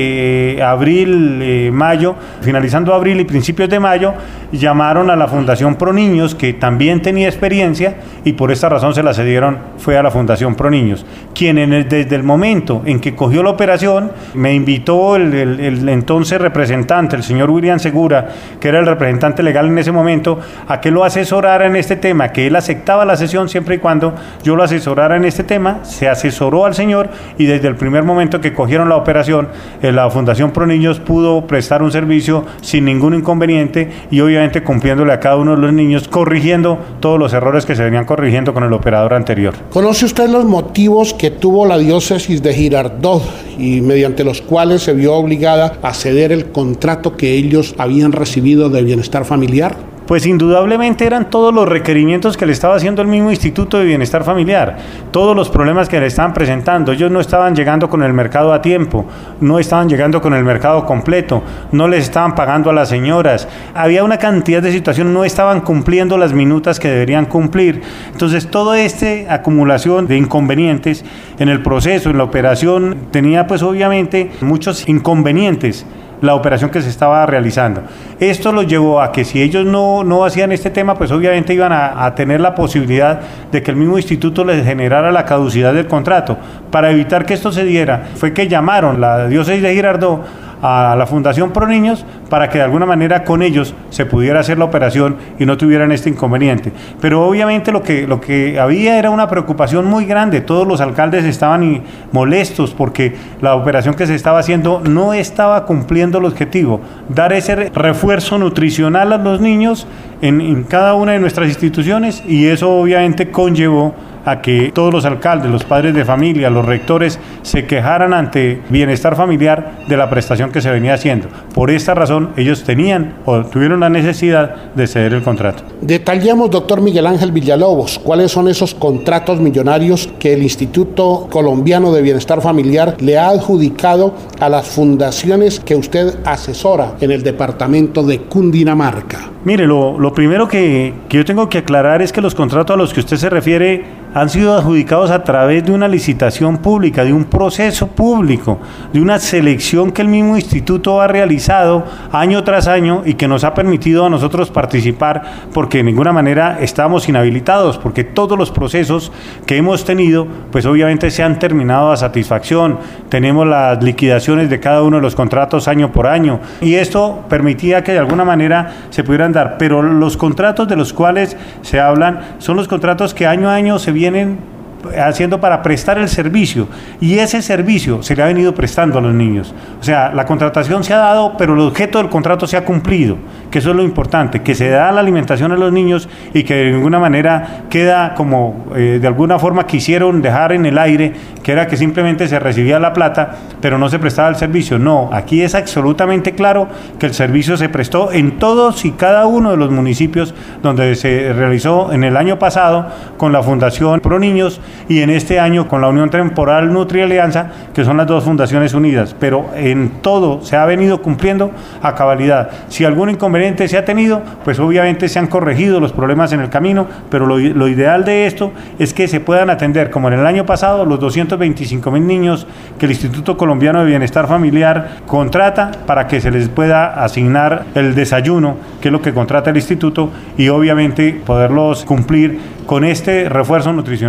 Speaker 17: de abril, mayo, finalizando abril y principios de mayo, llamaron a la Fundación Pro Niños, que también tenía experiencia, y por esta razón se la cedieron, fue a la Fundación Pro Niños, quien desde el momento en que cogió la operación, me invitó el entonces representante, el señor William Segura, que era el representante legal en ese momento, a que lo asesorara en este tema, que él aceptaba la sesión siempre y cuando yo lo asesorara en este tema. Se asesoró al señor, y desde el primer momento que cogieron la operación, la Fundación Pro Niños pudo prestar un servicio sin ningún inconveniente, y obviamente cumpliéndole a cada uno de los niños, corrigiendo todos los errores que se venían corrigiendo con el operador anterior.
Speaker 16: ¿Conoce usted los motivos que tuvo la diócesis de Girardot y mediante los cuales se vio obligada a ceder el contrato que ellos habían recibido de bienestar familiar?
Speaker 17: Pues indudablemente eran todos los requerimientos que le estaba haciendo el mismo Instituto de Bienestar Familiar, todos los problemas que le estaban presentando. Ellos no estaban llegando con el mercado a tiempo, no estaban llegando con el mercado completo, no les estaban pagando a las señoras, había una cantidad de situaciones, no estaban cumpliendo las minutas que deberían cumplir. Entonces toda esta acumulación de inconvenientes en el proceso, en la operación, tenía pues obviamente muchos inconvenientes la operación que se estaba realizando. Esto los llevó a que si ellos no hacían este tema, pues obviamente iban a tener la posibilidad de que el mismo instituto les generara la caducidad del contrato. Para evitar que esto se diera, fue que llamaron la diócesis de Girardot a la Fundación Pro Niños para que de alguna manera con ellos se pudiera hacer la operación y no tuvieran este inconveniente. Pero obviamente lo que había era una preocupación muy grande. Todos los alcaldes estaban molestos porque la operación que se estaba haciendo no estaba cumpliendo el objetivo, dar ese refuerzo nutricional a los niños en cada una de nuestras instituciones, y eso obviamente conllevó a que todos los alcaldes, los padres de familia, los rectores se quejaran ante Bienestar Familiar de la prestación que se venía haciendo. Por esta razón ellos tenían o tuvieron la necesidad de ceder el contrato.
Speaker 16: Detallemos, doctor Miguel Ángel Villalobos, cuáles son esos contratos millonarios que el Instituto Colombiano de Bienestar Familiar le ha adjudicado a las fundaciones que usted asesora en el departamento de Cundinamarca.
Speaker 17: Mire, lo primero que yo tengo que aclarar es que los contratos a los que usted se refiere han sido adjudicados a través de una licitación pública, de un proceso público, de una selección que el mismo instituto ha realizado año tras año y que nos ha permitido a nosotros participar, porque de ninguna manera estamos inhabilitados, porque todos los procesos que hemos tenido, pues obviamente se han terminado a satisfacción. Tenemos las liquidaciones de cada uno de los contratos año por año, y esto permitía que de alguna manera se pudieran dar, pero los contratos de los cuales se hablan son los contratos que año a año se vienen haciendo para prestar el servicio, y ese servicio se le ha venido prestando a los niños. O sea, la contratación se ha dado, pero el objeto del contrato se ha cumplido, que eso es lo importante, que se da la alimentación a los niños y que de ninguna manera queda como de alguna forma quisieron dejar en el aire, que era que simplemente se recibía la plata pero no se prestaba el servicio. No, aquí es absolutamente claro que el servicio se prestó en todos y cada uno de los municipios donde se realizó en el año pasado con la Fundación Pro Niños, y en este año con la Unión Temporal Nutri Alianza, que son las dos fundaciones unidas, pero en todo se ha venido cumpliendo a cabalidad. Si algún inconveniente se ha tenido, pues obviamente se han corregido los problemas en el camino, pero lo ideal de esto es que se puedan atender, como en el año pasado, los 225.000 niños que el Instituto Colombiano de Bienestar Familiar contrata para que se les pueda asignar el desayuno, que es lo que contrata el instituto, y obviamente poderlos cumplir con este refuerzo nutricional que se le da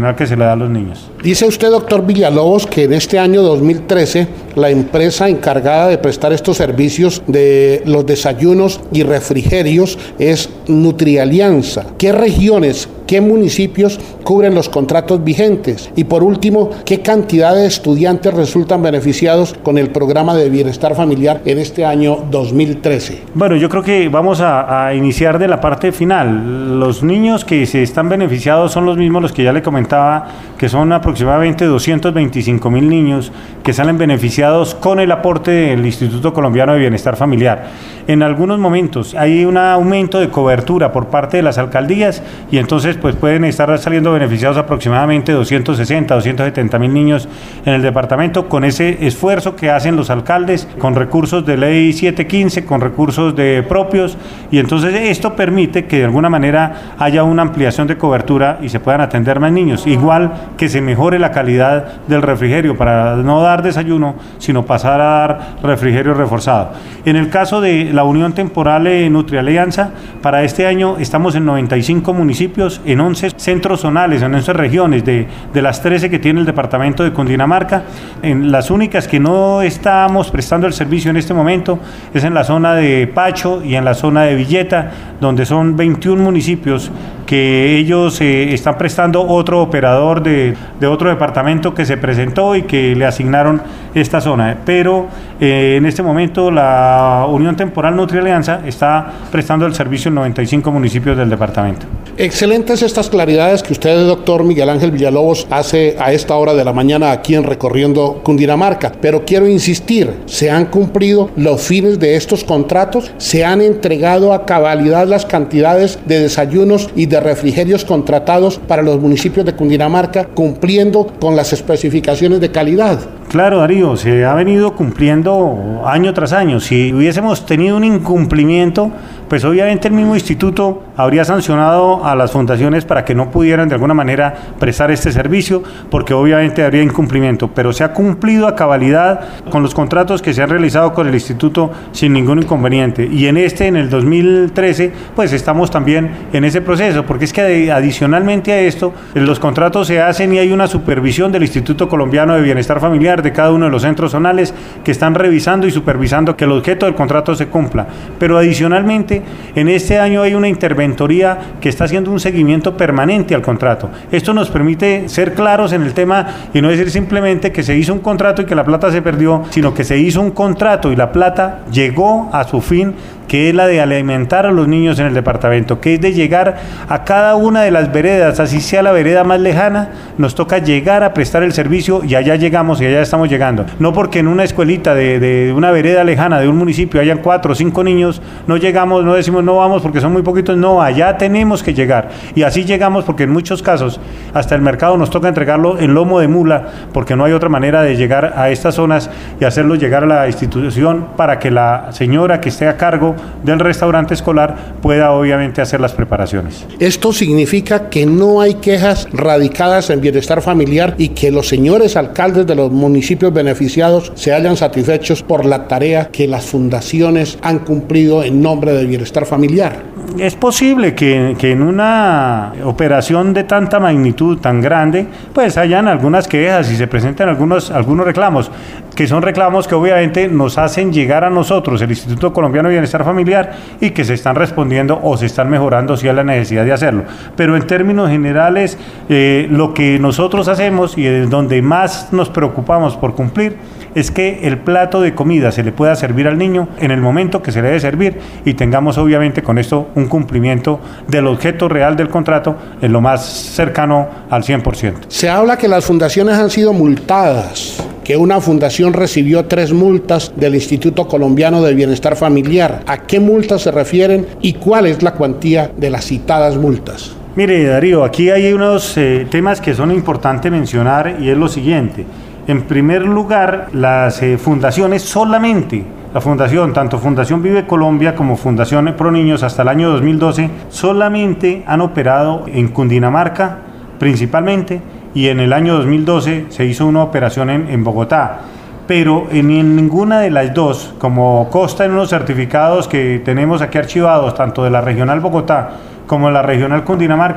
Speaker 17: da a los niños.
Speaker 16: Dice usted, doctor Villalobos, que en este año 2013 la empresa encargada de prestar estos servicios de los desayunos y refrigerios es Nutrialianza. ¿Qué regiones, qué municipios cubren los contratos vigentes? Y por último, ¿qué cantidad de estudiantes resultan beneficiados con el programa de bienestar familiar en este año 2013?
Speaker 17: Bueno, yo creo que vamos a iniciar de la parte final. Los niños que se están beneficiados son los mismos, los que ya le comentaba, que son aproximadamente 225.000 niños que salen beneficiados con el aporte del Instituto Colombiano de Bienestar Familiar. En algunos momentos hay un aumento de cobertura por parte de las alcaldías y entonces pues pueden estar saliendo beneficiados aproximadamente 260, 270.000 niños en el departamento con ese esfuerzo que hacen los alcaldes con recursos de ley 715, con recursos de propios, y entonces esto permite que de alguna manera haya una ampliación de cobertura y se puedan atender más niños, igual que se mejore la calidad del refrigerio para no dar desayuno, sino pasar a dar refrigerio reforzado. En el caso de la Unión Temporal Nutrialianza, para este año estamos en 95 municipios, en 11 centros zonales, en 11 regiones de las 13 que tiene el departamento de Cundinamarca. En las únicas que no estamos prestando el servicio en este momento es en la zona de Pacho y en la zona de Villeta, donde son 21 municipios que ellos están prestando otro operador de otro departamento que se presentó y que le asignaron esta zona. Pero en este momento la Unión Temporal Nutrialianza está prestando el servicio en 95 municipios del departamento.
Speaker 16: Excelentes estas claridades que usted, doctor Miguel Ángel Villalobos, hace a esta hora de la mañana aquí en Recorriendo Cundinamarca. Pero quiero insistir, ¿se han cumplido los fines de estos contratos? ¿Se han entregado a cabalidad las cantidades de desayunos y de refrigerios contratados para los municipios de Cundinamarca, cumpliendo con las especificaciones de calidad?
Speaker 17: Claro, Darío, se ha venido cumpliendo año tras año. Si hubiésemos tenido un incumplimiento, pues obviamente el mismo instituto habría sancionado a las fundaciones para que no pudieran de alguna manera prestar este servicio, porque obviamente habría incumplimiento, pero se ha cumplido a cabalidad con los contratos que se han realizado con el instituto sin ningún inconveniente. Y en el 2013, pues estamos también en ese proceso, porque es que adicionalmente a esto, los contratos se hacen y hay una supervisión del Instituto Colombiano de Bienestar Familiar de cada uno de los centros zonales que están revisando y supervisando que el objeto del contrato se cumpla. Pero adicionalmente, en este año hay una interventoría que está haciendo un seguimiento permanente al contrato. Esto nos permite ser claros en el tema y no decir simplemente que se hizo un contrato y que la plata se perdió, sino que se hizo un contrato y la plata llegó a su fin, que es la de alimentar a los niños en el departamento, que es de llegar a cada una de las veredas, así sea la vereda más lejana, nos toca llegar a prestar el servicio y allá llegamos y allá estamos llegando. No porque en una escuelita de una vereda lejana de un municipio hayan 4 o 5 niños, no llegamos, no decimos no vamos porque son muy poquitos, no, allá tenemos que llegar. Y así llegamos porque en muchos casos hasta el mercado nos toca entregarlo en lomo de mula, porque no hay otra manera de llegar a estas zonas y hacerlo llegar a la institución para que la señora que esté a cargo del restaurante escolar pueda obviamente hacer las preparaciones.
Speaker 16: Esto significa que no hay quejas radicadas en bienestar familiar y que los señores alcaldes de los municipios beneficiados se hayan satisfechos por la tarea que las fundaciones han cumplido en nombre del bienestar familiar.
Speaker 17: Es posible que en una operación de tanta magnitud, tan grande, pues hayan algunas quejas y se presenten algunos reclamos, que son reclamos que obviamente nos hacen llegar a nosotros, el Instituto Colombiano de Bienestar Familiar, y que se están respondiendo o se están mejorando si hay la necesidad de hacerlo. Pero en términos generales, lo que nosotros hacemos y es donde más nos preocupamos por cumplir es que el plato de comida se le pueda servir al niño en el momento que se le debe servir y tengamos obviamente con esto un cumplimiento del objeto real del contrato en lo más cercano al 100%.
Speaker 16: Se habla que las fundaciones han sido multadas, que una fundación recibió 3 multas del Instituto Colombiano de Bienestar Familiar. ¿A qué multas se refieren y cuál es la cuantía de las citadas multas?
Speaker 17: Mire, Darío, aquí hay unos temas que son importantes mencionar y es lo siguiente. En primer lugar, las fundaciones solamente, la fundación, tanto Fundación Vive Colombia como Fundación Pro Niños hasta el año 2012, solamente han operado en Cundinamarca principalmente, y en el año 2012 se hizo una operación en Bogotá. Pero en ninguna de las dos, como consta en unos certificados que tenemos aquí archivados, tanto de la Regional Bogotá como de la Regional Cundinamarca,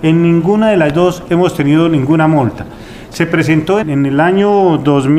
Speaker 17: En ninguna de las dos hemos tenido ninguna multa. Se presentó en el año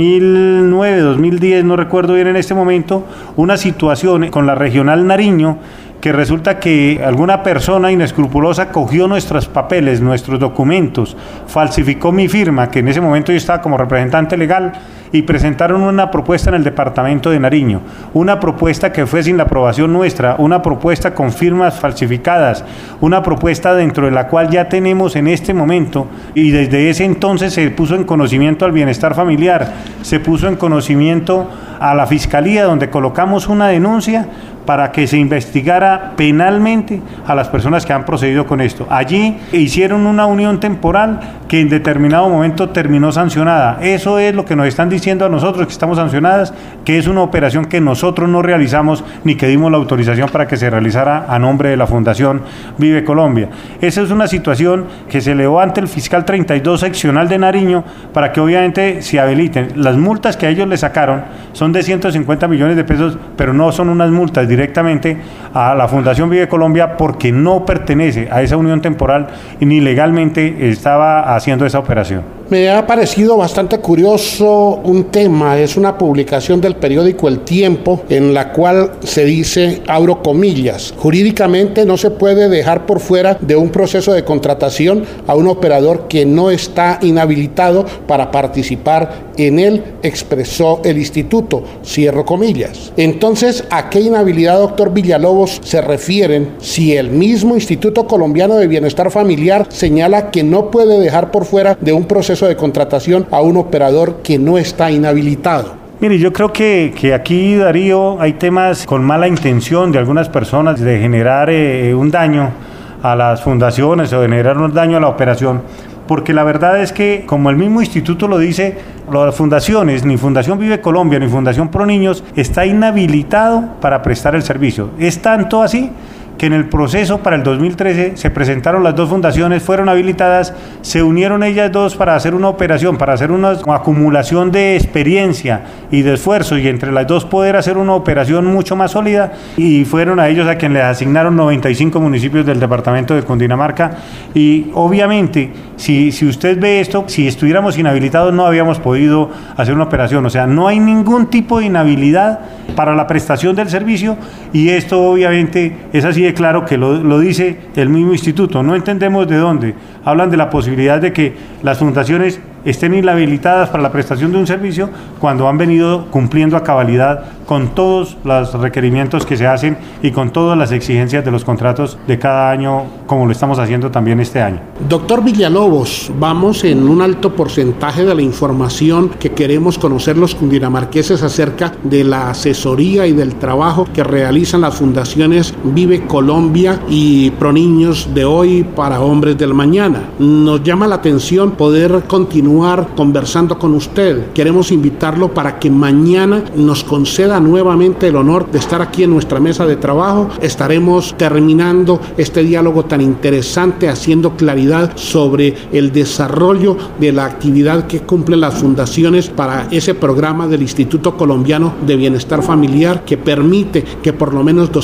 Speaker 17: 2009, 2010, no recuerdo bien en este momento, una situación con la Regional Nariño, que resulta que alguna persona inescrupulosa cogió nuestros papeles, nuestros documentos, falsificó mi firma, que en ese momento yo estaba como representante legal, y presentaron una propuesta en el departamento de Nariño, una propuesta que fue sin la aprobación nuestra, una propuesta con firmas falsificadas, una propuesta dentro de la cual ya tenemos en este momento, y desde ese entonces se puso en conocimiento al bienestar familiar, se puso en conocimiento a la Fiscalía, donde colocamos una denuncia para que se investigara penalmente a las personas que han procedido con esto. Allí hicieron una unión temporal que en determinado momento terminó sancionada. Eso es lo que nos están diciendo a nosotros, que estamos sancionadas, que es una operación que nosotros no realizamos ni que dimos la autorización para que se realizara a nombre de la Fundación Vive Colombia. Esa es una situación que se elevó ante el fiscal 32 seccional de Nariño para que obviamente se habiliten. Las multas que a ellos le sacaron son de 150 millones de pesos, pero no son unas multas directamente a la Fundación Vive Colombia porque no pertenece a esa unión temporal y ni legalmente estaba haciendo esa operación.
Speaker 16: Me ha parecido bastante curioso un tema, es una publicación del periódico El Tiempo en la cual se dice, abro comillas, jurídicamente no se puede dejar por fuera de un proceso de contratación a un operador que no está inhabilitado para participar en él, expresó el instituto, cierro comillas. Entonces, ¿a qué inhabilidad, doctor Villalobos, se refieren si el mismo Instituto Colombiano de Bienestar Familiar señala que no puede dejar por fuera de un proceso de contratación a un operador que no está inhabilitado?
Speaker 17: Mire, yo creo que aquí, Darío, hay temas con mala intención de algunas personas de generar un daño a las fundaciones o de generar un daño a la operación, porque la verdad es que, como el mismo instituto lo dice, las fundaciones, ni Fundación Vive Colombia ni Fundación Pro Niños, está inhabilitado para prestar el servicio. Es tanto así que en el proceso para el 2013 se presentaron las dos fundaciones, fueron habilitadas, se unieron ellas dos para hacer una operación, para hacer una acumulación de experiencia y de esfuerzo, y entre las dos poder hacer una operación mucho más sólida, y fueron a ellos a quien les asignaron 95 municipios del departamento de Cundinamarca. Y obviamente, si usted ve esto, si estuviéramos inhabilitados no habíamos podido hacer una operación, o sea, no hay ningún tipo de inhabilidad para la prestación del servicio, y esto obviamente es así de claro que lo dice el mismo instituto. No entendemos de dónde hablan de la posibilidad de que las fundaciones estén inhabilitadas para la prestación de un servicio cuando han venido cumpliendo a cabalidad con todos los requerimientos que se hacen y con todas las exigencias de los contratos de cada año, como lo estamos haciendo también este año.
Speaker 16: Doctor Villalobos, vamos en un alto porcentaje de la información que queremos conocer los cundinamarqueses acerca de la asesoría y del trabajo que realizan las fundaciones Vive Colombia y Pro Niños de hoy para hombres del mañana. Nos llama la atención poder continuar conversando con usted. Queremos invitarlo para que mañana nos conceda nuevamente el honor de estar aquí en nuestra mesa de trabajo. Estaremos terminando este diálogo tan interesante, haciendo claridad sobre el desarrollo de la actividad que cumplen las fundaciones para ese programa del Instituto Colombiano de Bienestar Familiar que permite que por lo menos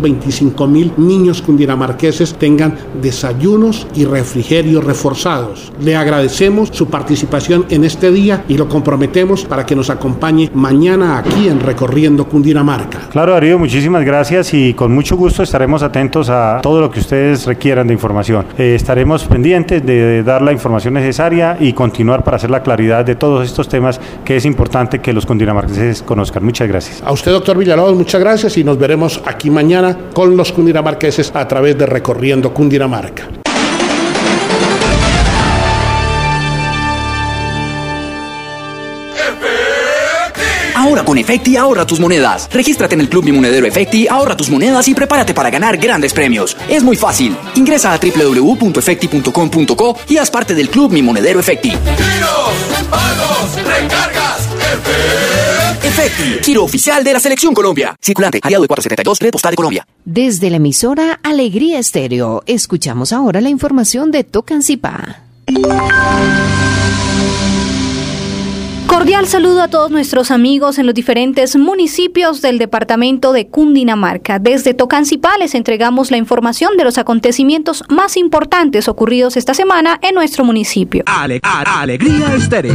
Speaker 16: 225,000 niños cundinamarqueses tengan desayunos y refrigerios reforzados. Le agradecemos su participación en este día y lo comprometemos para que nos acompañe mañana aquí en Recorriendo Cundinamarca.
Speaker 17: Claro, Darío, muchísimas gracias y con mucho gusto estaremos atentos a todo lo que ustedes requieran de información. Estaremos pendientes de dar la información necesaria y continuar para hacer la claridad de todos estos temas que es importante que los cundinamarqueses conozcan. Muchas gracias.
Speaker 16: A usted, doctor Villalobos, muchas gracias y nos veremos aquí mañana con los cundinamarqueses a través de Recorriendo Cundinamarca.
Speaker 11: Ahora con Efecti ahorra tus monedas. Regístrate en el Club Mi Monedero Efecti, ahorra tus monedas y prepárate para ganar grandes premios. Es muy fácil. Ingresa a www.efecti.com.co y haz parte del Club Mi Monedero Efecti.
Speaker 12: Giros, pagos, recargas,
Speaker 11: Efecti, giro oficial de la Selección Colombia. Circulante, aliado de 472, Red Postal de Colombia.
Speaker 2: Desde la emisora Alegría Estéreo, escuchamos ahora la información de Tocancipá.
Speaker 5: Cordial saludo a todos nuestros amigos en los diferentes municipios del departamento de Cundinamarca. Desde Tocancipá les entregamos la información de los acontecimientos más importantes ocurridos esta semana en nuestro municipio.
Speaker 1: Alegría Estéreo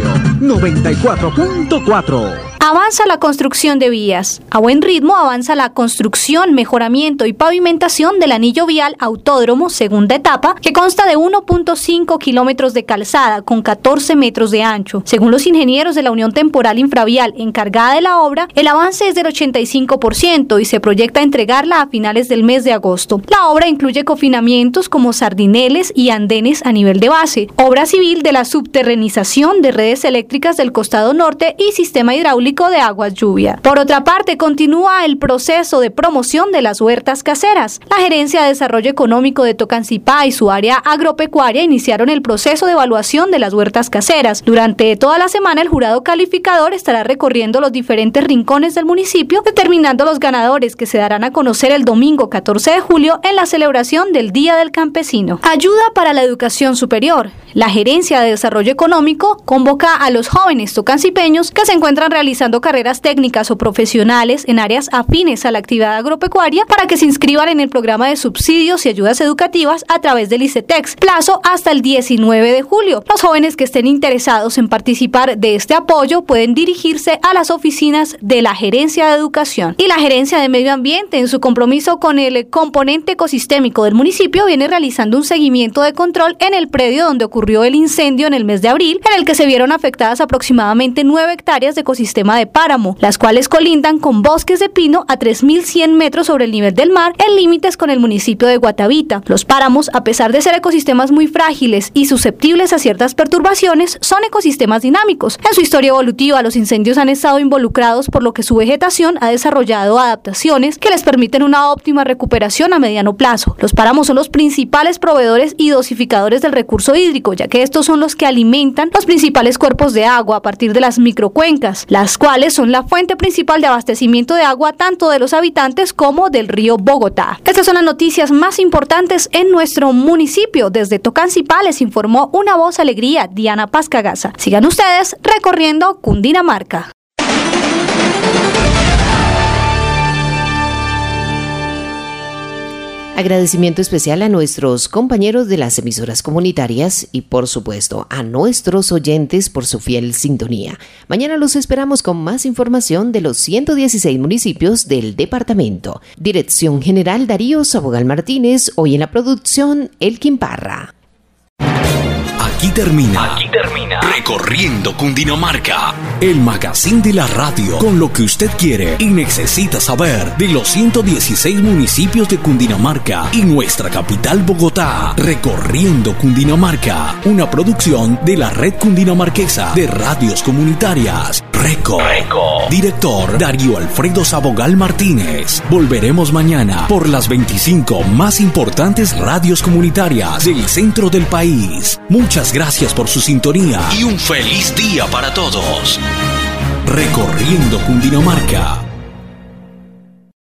Speaker 1: 94.4.
Speaker 5: Avanza la construcción de vías. A buen ritmo avanza la construcción, mejoramiento y pavimentación del anillo vial Autódromo, segunda etapa, que consta de 1.5 kilómetros de calzada con 14 metros de ancho. Según los ingenieros de la Unión Temporal Infravial encargada de la obra, el avance es del 85% y se proyecta entregarla a finales del mes de agosto. La obra incluye confinamientos como sardineles y andenes a nivel de base, obra civil de la subterrenización de redes eléctricas del costado norte y sistema hidráulico de aguas lluvia. Por otra parte, continúa el proceso de promoción de las huertas caseras. La Gerencia de Desarrollo Económico de Tocancipá y su área agropecuaria iniciaron el proceso de evaluación de las huertas caseras. Durante toda la semana, el jurado calificador estará recorriendo los diferentes rincones del municipio, determinando los ganadores que se darán a conocer el domingo 14 de julio en la celebración del Día del Campesino. Ayuda para la educación superior. La Gerencia de Desarrollo Económico convoca a los jóvenes tocancipeños que se encuentran realizando carreras técnicas o profesionales en áreas afines a la actividad agropecuaria para que se inscriban en el programa de subsidios y ayudas educativas a través del ICETEX, plazo hasta el 19 de julio. Los jóvenes que estén interesados en participar de este apoyo pueden dirigirse a las oficinas de la Gerencia de Educación. Y la Gerencia de Medio Ambiente, en su compromiso con el componente ecosistémico del municipio, viene realizando un seguimiento de control en el predio donde ocurrió el incendio en el mes de abril, en el que se vieron afectadas aproximadamente 9 hectáreas de ecosistema de páramo, las cuales colindan con bosques de pino a 3.100 metros sobre el nivel del mar, en límites con el municipio de Guatavita. Los páramos, a pesar de ser ecosistemas muy frágiles y susceptibles a ciertas perturbaciones, son ecosistemas dinámicos. En su historia evolutiva, los incendios han estado involucrados, por lo que su vegetación ha desarrollado adaptaciones que les permiten una óptima recuperación a mediano plazo. Los páramos son los principales proveedores y dosificadores del recurso hídrico, ya que estos son los que alimentan los principales cuerpos de agua a partir de las microcuencas, las cuales son la fuente principal de abastecimiento de agua tanto de los habitantes como del río Bogotá. Estas son las noticias más importantes en nuestro municipio. Desde Tocancipá les informó Una Voz Alegría, Diana Pascagasa. Sigan ustedes recorriendo Cundinamarca.
Speaker 2: Agradecimiento especial a nuestros compañeros de las emisoras comunitarias y, por supuesto, a nuestros oyentes por su fiel sintonía. Mañana los esperamos con más información de los 116 municipios del departamento. Dirección General Darío Sabogal Martínez, hoy en la producción Elkin Parra.
Speaker 1: Aquí termina Recorriendo Cundinamarca, el magazine de la radio, con lo que usted quiere y necesita saber de los 116 municipios de Cundinamarca y nuestra capital Bogotá. Recorriendo Cundinamarca, una producción de la Red Cundinamarquesa de Radios Comunitarias. Reco. Director Darío Alfredo Sabogal Martínez. Volveremos mañana por las 25 más importantes radios comunitarias del centro del país. Muchas gracias por su sintonía y un feliz día para todos. Recorriendo Cundinamarca.